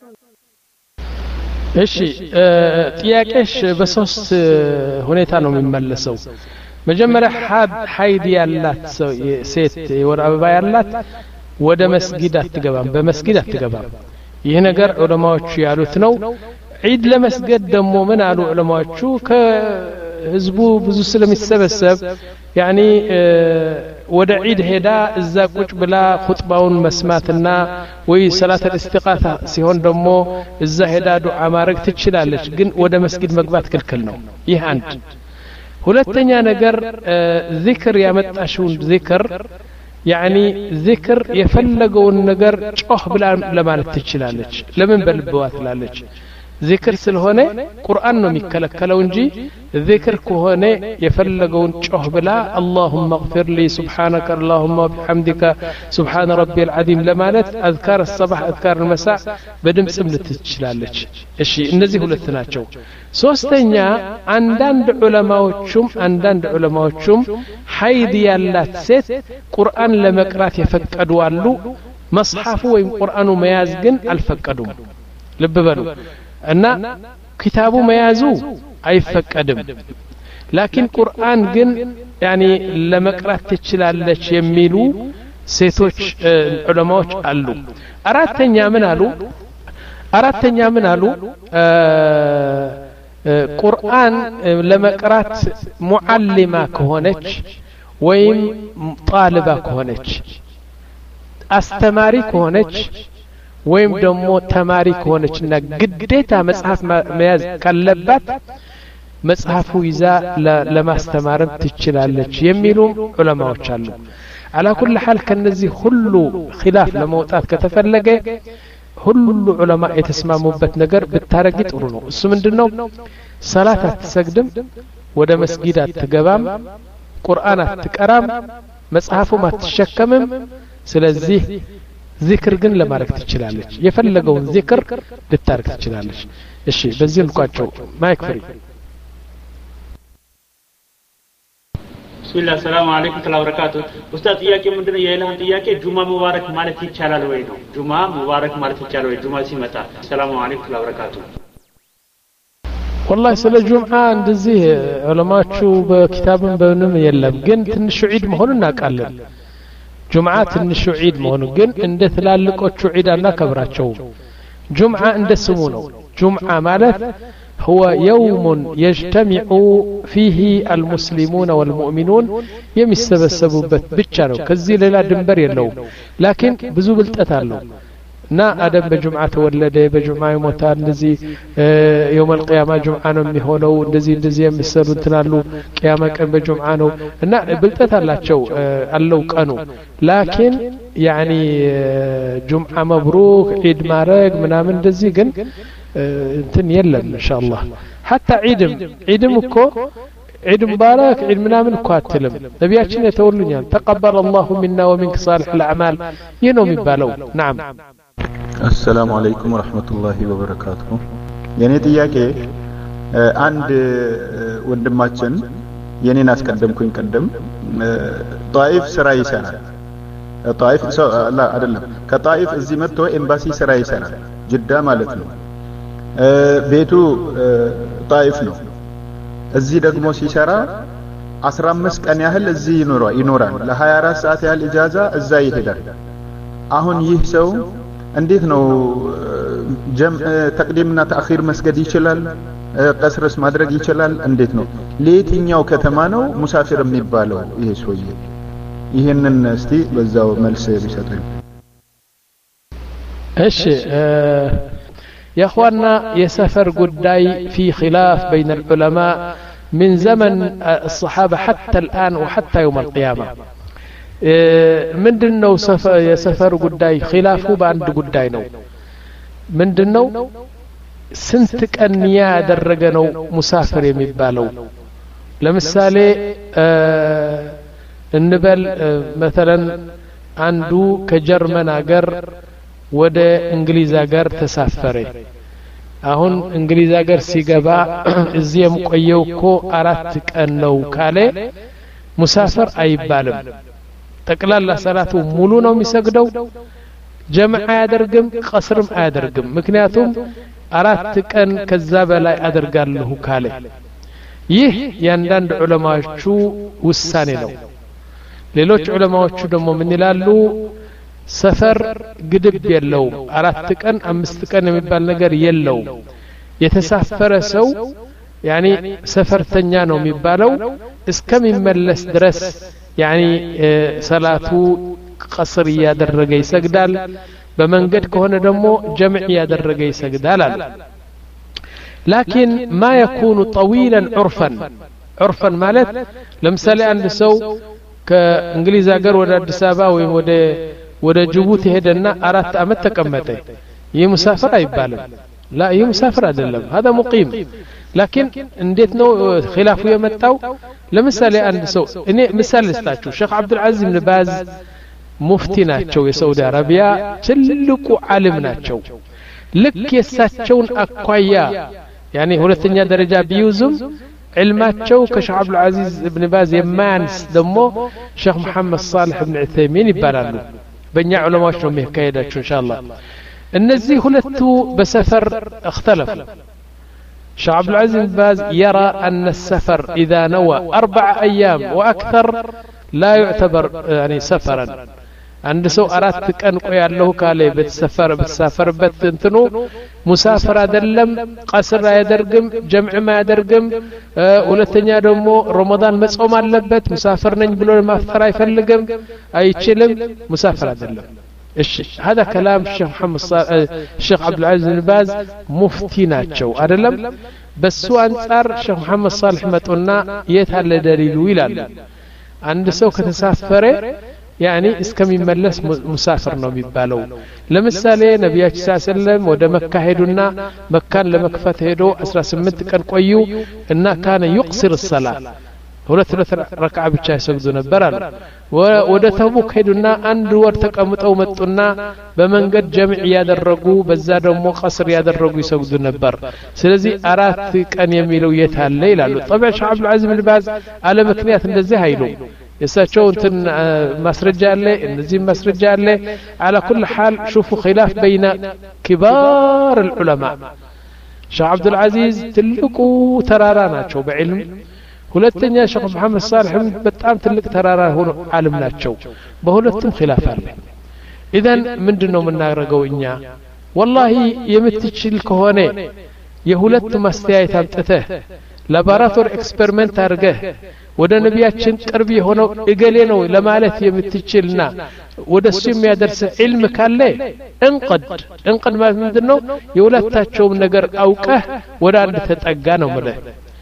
እሺ ጥያቄሽ በሶስት ሁኔታ ነው የሚመለሰው መጀመሪያ ሀይድ ያላት ሴት የወር አበባ ያላት ወደ መስጊድ አትገባም በመስጊድ አትገባም ይሄ ነገር ዑለማዎቹ ያሉት ነው ዒድ ለመስገድ ደግሞ ምን አሉ ዑለማዎቹ ከህዝቡ ብዙ ስለሚሰበሰብ ያኒ ወደ ዒድ ሄዳ እዛ ቁጭ ብላ ኹጥባውን መስማትና ወይ ሰላት الاستقاثة ሲሆን ደግሞ እዛ ሄዳ ዱዓ ማድረግ ትችላለች ግን ወደ መስጊድ መግባት ክልክል ነው ይህ አንድ ሁለተኛ ነገር ዚክር ያመጣሽውን ዚክር ያኒ ዚክር የፈለገውን ነገር ጮህ ብላ ለማለት ትችላለች ለምን በልብዋ ትላለች ዚክር ስለሆነ ቁርአን ነው የሚከለከለው እንጂ ዚክር ከሆነ የፈለገውን ጮህ ብላ اللهم اغفر لي سبحانك اللهم وبحمدك سبحان ربي العظيم ለማለት اذكار الصباح اذكار المساء በድምጽም ልትችላለች እሺ እነዚህ ሁለት ናቸው ሶስተኛ አንዳንድ ዑለማዎችም አንዳንድ ዑለማዎችም ሐይድ ያላት ሴት ቁርአን ለመቅራት የፈቀዱ አሉ መጽሐፉ ወይም ቁርአኑ መያዝ ግን አልፈቀዱም ልብ በሉ እና ኪታቡ መያዙ አይፈቀድም ላኪን ቁርአን ግን ያኒ ለመቅራት ትችላለች የሚሉ ሴቶች ዑለማዎች አሉ አራተኛ ምን አሉ አራተኛ ምን አሉ ቁርአን ለመቅራት ሙዓሊማ ከሆነች ወይም ጣልባ ከሆነች አስተማሪ ከሆነች ወይም ደግሞ ተማሪ ከሆነችና ግዴታ መጽሐፍ መያዝ ካለባት መጽሐፉ ይዛ ለማስተማርም ትችላለች የሚሉ ዑለማዎች አሉ على كل حال ከነዚህ ሁሉ ኺላፍ ለመውጣት ከተፈለገ ሁሉ ዑለማ የተስማሙበት ነገር ብታረግ ጥሩ ነው እሱ ምንድነው ሰላት አትሰግድም ወደ መስጊድ አትገባም ቁርአን አትቀራም መጽሐፉም አትሸከምም ስለዚህ ዚክር ግን ለማድረግ ትችላለች የፈለገውን ዚክር ልታረግ ትችላለች እሺ በዚህ ልቋቸው ማይክ ፍሪ ቢስሚላህ ሰላም አለይኩም ወራህመቱላሂ ወበረካቱ ኡስታዝ ጥያቄ ምንድነው የኢላን ጥያቄ ጁማ ሙባረክ ማለት ይቻላል ወይ ነው ጁማ ሙባረክ ማለት ይቻላል ወይ ጁማ ሲመጣ ሰላም አለይኩም ወራህመቱላሂ ወበረካቱ والله ስለ ጁምዓ እንደዚህ ዑለማዎቹ በኪታብም በምንም የለም ግን ትንሽ ዒድ መሆኑን እናውቃለን ጁምዓ ትንሽ ዒድ መሆኑ ግን እንደ ትላልቆቹ ዒድ አናከብራቸው ጁምዓ እንደ ስሙ ነው ጁምዓ ማለት هو يوم يجتمع فيه المسلمون والمؤمنون يمسبسبوበት ብቻ ነው ከዚህ ሌላ ድንበር የለውም ላኪን ብዙ ብልጠት አለው እና አደም በጁምዓ ተወለደ በጁምዓ ይሞታል እንደዚህ يوم القيامه ጁምዓ ነው የሚሆነው እንደዚህ እንደዚህ የሚሰሩ እንትናሉ ቂያማ ቀን በጁምዓ ነው እና ብልጠት አላቸው አለው ቀኑ ላኪን يعني ጁምዓ መብሩክ ዒድ ማረግ ምናምን እንደዚህ ግን እንትን የለም ኢንሻአላህ حتى ዒድም ዒድም እኮ ዒድ ሙባረክ ዒድ ምናምን እኮ አትልም ነቢያችን የተወሉኛል ተቀበለ الله منا ومنك صالح الاعمال ይነው የሚባለው نعم السلام عليكم ورحمة الله وبركاته የኔ ጥያቄ አንድ ወንድማችን የኔን አስቀደምኩኝ ቀደም ጣይፍ ስራ ይሰራል ጣይፍ ላ አይደለም ከጣይፍ እዚህ መጥቶ ኤምባሲ ስራ ይሰራል ጅዳ ማለት ነው ቤቱ ጣይፍ ነው እዚህ ደግሞ ሲሰራ አስራ አምስት ቀን ያህል እዚህ ይኖራል ይኖራል ለ24 ሰዓት ያህል ኢጃዛ እዛ ይሄዳል አሁን ይህ ሰው እንዴት ነው ጀም ተቅዲምና ተአኺር መስገድ ይችላል ቀስርስ ማድረግ ይችላል እንዴት ነው ለየትኛው ከተማ ነው ሙሳፊር የሚባለው ይሄ ሰውዬ ይሄንን እስቲ በዛው መልስ ቢሰጡኝ እሺ يا اخواننا يسافر قداي في خلاف بين العلماء من زمن الصحابة حتى الآن وحتى يوم القيامة من دنو سفر يسافر قداي خلافه باند قداي نو من دنو سنتك أنيا درجنو مسافر يمبالو لمثالي النبل مثلا عنده كجرمن أجر ወደ እንግሊዝ ሀገር ተሳፈረ አሁን እንግሊዝ ሀገር ሲገባ እዚህም ቆየው እኮ አራት ቀን ነው ካለ ሙሳፈር አይባልም ጠቅላላ ሰላቱ ሙሉ ነው የሚሰግደው ጀማዓ ያደርግም ቀስርም አያደርግም ምክንያቱም አራት ቀን ከዛ በላይ አደርጋለሁ ካለ ይህ ያንዳንድ ዑለማዎቹ ውሳኔ ነው ሌሎች ዑለማዎቹ ደግሞ ምን ይላሉ ሰፈር ግድብ የለው አራት ቀን አምስት ቀን የሚባል ነገር የለው የተሳፈረ ሰው ያኒ ሰፈርተኛ ነው የሚባለው እስከሚመለስ ድረስ ያኒ ሰላቱ ቀስር ያደረገ ይሰግዳል በመንገድ ከሆነ ደግሞ ጀምዕ ያደረገ ይሰግዳል አለ لكن ما يكون طويلا عرفا عرفا ማለት ለምሳሌ አንድ ሰው ከእንግሊዝ ሀገር ወደ አዲስ አበባ ወይ ወደ ወደ ጅቡቲ ሄደና አራት አመት ተቀመጠ ይህ ሙሳፈር አይባልም لا ይህ ሙሳፍር አይደለም هذا مقيم لكن እንዴት ነው ኺላፉ የመጣው ለምሳሌ አንድ ሰው እኔ ምሳሌ ልስጣችሁ ሼክ አብዱል አዚዝ ኢብኑ ባዝ ሙፍቲ ናቸው የሳውዲ አረቢያ ትልቁ ዓለም ናቸው ልክ የሳቸውን አኳያ ያኒ ሁለተኛ ደረጃ ቢዩዝም علماتቸው ከሼክ አብዱል አዚዝ ኢብኑ ባዝ የማያንስ ደግሞ ሼክ መሐመድ ሷሊህ ኢብኑ ዑሰይሚን ይባላሉ በእኛ ዑለማዎች ነው የሚካሄዳቸው ኢንሻአላህ እነዚህ ሁለቱ በሰፈር اختلفوا شيخ عبد العزيز بن باز يرى أن السفر إذا نوى أربع أيام وأكثر لا يعتبر يعني سفرا عند سو أرات كأن قيا له كالي بتسفر بتسافر بتنتنو مسافر أدلم قصر يدرقم جمع ما يدرقم أه ولتنيا دمو رمضان مسعوم اللبت مسافر نجبلو ما فرا يفلقم أي تشلم مسافر أدلم هذا كلام الشيخ محمد صالح الشيخ عبد العزيز بن باز مفتي ناتشو أدلم بس سو أنصار الشيخ محمد صالح متقولنا يتهل دليل ويلال عند سو كتسافره يعني اسكم يملس مسافر ነው የሚባለው ለምሳሌ ነብያችን ሰለላሁ ዐለይሂ ወሰለም ወደ መካ ሄዱና መካን ለመክፈት ሄዶ አስራ ስምንት ቀን ቆዩ እና ካነ يقصر الصلاه ሁለት ሁለት ረካዓ ብቻ ይሰግዱ ነበር አሉ ወደ ተቡክ ሄዱና አንድ ወር ተቀምጠው መጡና በመንገድ ጀምዕ ያደረጉ በዛ ደግሞ ቀስር ያደረጉ ይሰግዱ ነበር ስለዚህ አራት ቀን የሚለው የታለ ይላሉ طبعا ሼክ አብዱል አዚዝ ብን ባዝ አለ ምክንያት እንደዚህ አይሉ يساتشو انتن مسرجة عليه النزيم مسرجة عليه على كل حال شوفوا خلاف بين كبار العلماء شيخ عبد العزيز تلقو ترارانا شو بعلم ሁለተኛ ሼክ መሐመድ ሷሊህ በጣም ትልቅ ተራራ ሆኖ ዓለም ናቸው በሁለቱም ኺላፍ አለ ኢዳን ምንድነው የምናደርገው እኛ والله የምትችል ከሆነ የሁለት ማስተያየት አምጥተህ ላቦራቶሪ ኤክስፐሪመንት አድርገህ ወደ ነቢያችን ቅርብ የሆነው እገሌ ነው ለማለት የምትችልና ወደሱ የሚያደርስ ዒልም ካለ እንቀድ እንቀድ ማለት ምንድነው የሁለታቸውም ነገር አውቀህ ወደ አንድ ተጠጋ ነው ማለት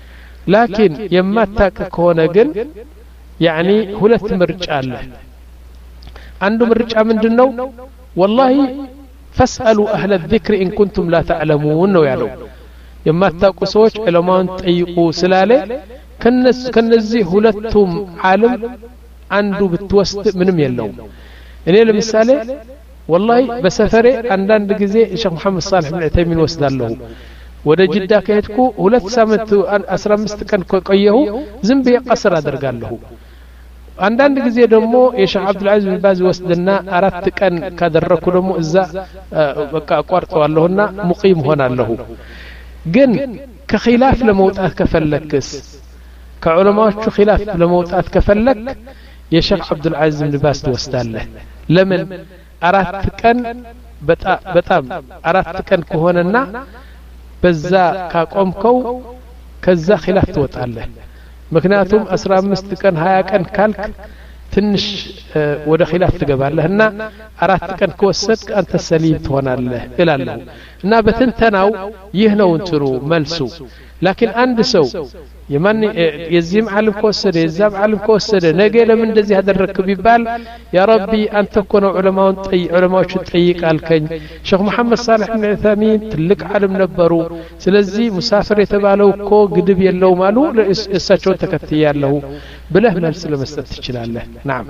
لكن የማታውቅ ከሆነ ግን يعني ሁለት ምርጫ አለ አንዱ ምርጫ ምንድነው والله فاسالوا اهل الذكر ان كنتم لا تعلمون ነው ያለው የማታውቁ ሰዎች ዑለማውን ጠይቁ ስላለ ከነዚህ ሁለቱም ዓለም አንዱ ብትወስድ ምንም የለውም እኔ ለምሳሌ والله በሰፈሬ አንዳንድ ጊዜ ሼክ መሐመድ ሷሊህ ኢብኑ ዑሰይሚን ወስዳለሁ ወደ ጅዳ ከሄድኩ ሁለት ሳምንት አስራ አምስት ቀን ቆየሁ ዝም ብዬ ቀስር አደርጋለሁ አንዳንድ ጊዜ ደግሞ የሼክ አብዱል አዚዝ ብን ባዝ ወስድና አራት ቀን ካደረኩ ደግሞ እዛ በቃ አቋርጠዋለሁና ሙቂም ሆናለሁ ግን ከኺላፍ ለመውጣት ከፈለክስ ከዑለማዎቹ ኺላፍ ለመውጣት ከፈለክ የሼክ አብዱል አዚዝ ብን ባዝ ትወስዳለህ ለምን አራት ቀን በጣም አራት ቀን ከሆነና በዛ ካቆምከው ከዛ ኺላፍ ትወጣለህ ምክንያቱም አስራ አምስት ቀን ሀያ ቀን ካልክ ትንሽ ወደ ኺላፍ ትገባለህና አራት ቀን ከወሰድክ አንተ ሰሊም ትሆናለህ እላለሁ እና በትንተናው ይህ ነው እንትሩ መልሱ لكن አንድ ሰው የማን የዚህም ዓለም ከወሰደ የዛም ዓለም ከወሰደ ነገ ለምን እንደዚህ ያደረክ ቢባል ያ ረቢ አንተ እኮ ነው ዑለማውን ጠይ ዑለማዎቹ ጠይቃልከኝ ሼክ መሐመድ ሷሊህ ኢብኑ ዑሰይሚን ትልቅ ዓለም ነበሩ ስለዚህ ሙሳፍር የተባለው እኮ ግድብ የለውም አሉ እሳቸውን ተከትያለሁ ብለህ መልስ ለመስጠት ትችላለህ نعم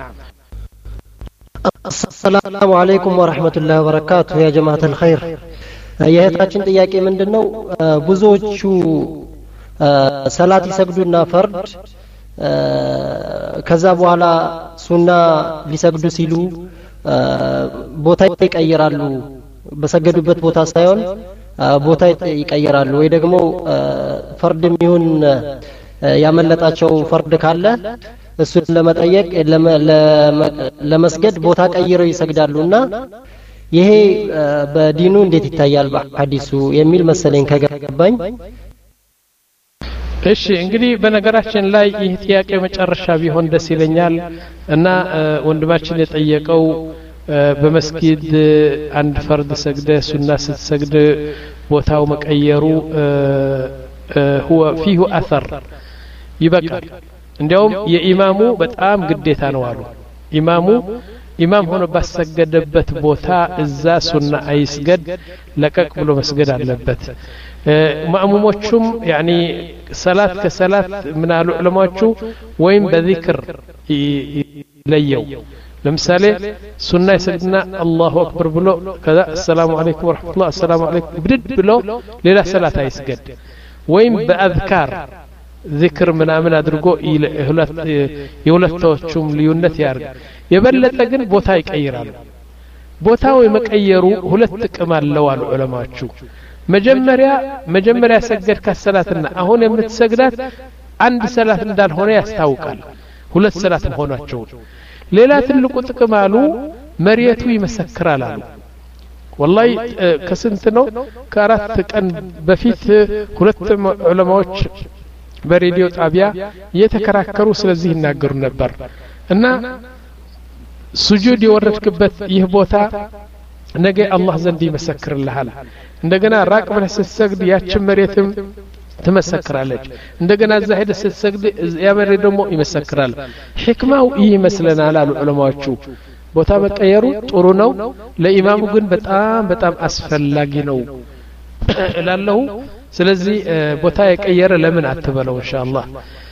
السلام عليكم ورحمة الله وبركاته يا جماعة الخير የእህታችን ጥያቄ ምንድነው ብዙዎቹ ሰላት ይሰግዱና ፈርድ ከዛ በኋላ ሱና ሊሰግዱ ሲሉ ቦታ ይቀየራሉ በሰገዱበት ቦታ ሳይሆን ቦታ ይቀየራሉ ወይ ደግሞ ፈርድ የሚሆን ያመለጣቸው ፈርድ ካለ እሱን ለመጠየቅ ለመስገድ ቦታ ቀይረው ይሰግዳሉና ይሄ በዲኑ እንዴት ይታያል በሐዲሱ የሚል መሰለኝ ከገባኝ እሺ እንግዲህ በነገራችን ላይ ይህ ጥያቄ መጨረሻ ቢሆን ደስ ይለኛል እና ወንድማችን የጠየቀው በመስጊድ አንድ ፈርድ ሰግደ ሱና ስትሰግድ ቦታው መቀየሩ هو فيه اثر ይበቃል እንዲያውም የኢማሙ በጣም ግዴታ ነው አሉ ኢማሙ ኢማም ሆኖ ባሰገደበት ቦታ እዛ ሱና አይስገድ ለቀቅ ብሎ መስገድ አለበት ማእሙሞቹም ያኒ ሰላት ከሰላት ምን አሉ ዑለማዎቹ ወይም በዚክር ለየው ለምሳሌ ሱና ይሰግድና አላሁ አክበር ብሎ ከዛ ሰላም አለይኩም ወራህመቱላህ ሰላም አለይኩም ብድድ ብሎ ሌላ ሰላት አይስገድ ወይም በአዝካር ذكر ምናምን አድርጎ ሁለት የሁለቶቹም ልዩነት ያርግ የበለጠ ግን ቦታ ይቀይራሉ ቦታው የመቀየሩ ሁለት ጥቅም አለው አሉ ዑለማዎቹ መጀመሪያ መጀመሪያ ሰገድካ ሰላትና አሁን የምትሰግዳት አንድ ሰላት እንዳልሆነ ያስታውቃል ሁለት ሰላት መሆናቸው ሌላ ትልቁ ጥቅም አሉ መሪየቱ ይመሰክራል አሉ والله ከስንት ነው ከአራት ቀን በፊት ሁለት ዑለማዎች በሬዲዮ ጣቢያ የተከራከሩ ስለዚህ ይናገሩ ነበር እና ሱጁድ የወረድክበት ይህ ቦታ ነገ አላህ ዘንድ ይመሰክርልሃል እንደገና ራቅ ብለህ ስትሰግድ ያቺ መሬትም ትመሰክራለች እንደገና እዛ ሄደህ ስትሰግድ ያ መሬት ደግሞ ይመሰክራል ህክማው ይህ ይመስለናል አሉ ዑለማዎቹ ቦታ መቀየሩ ጥሩ ነው ለኢማሙ ግን በጣም በጣም አስፈላጊ ነው እላለሁ ስለዚህ ቦታ የቀየረ ለምን አትበለው ኢንሻአላህ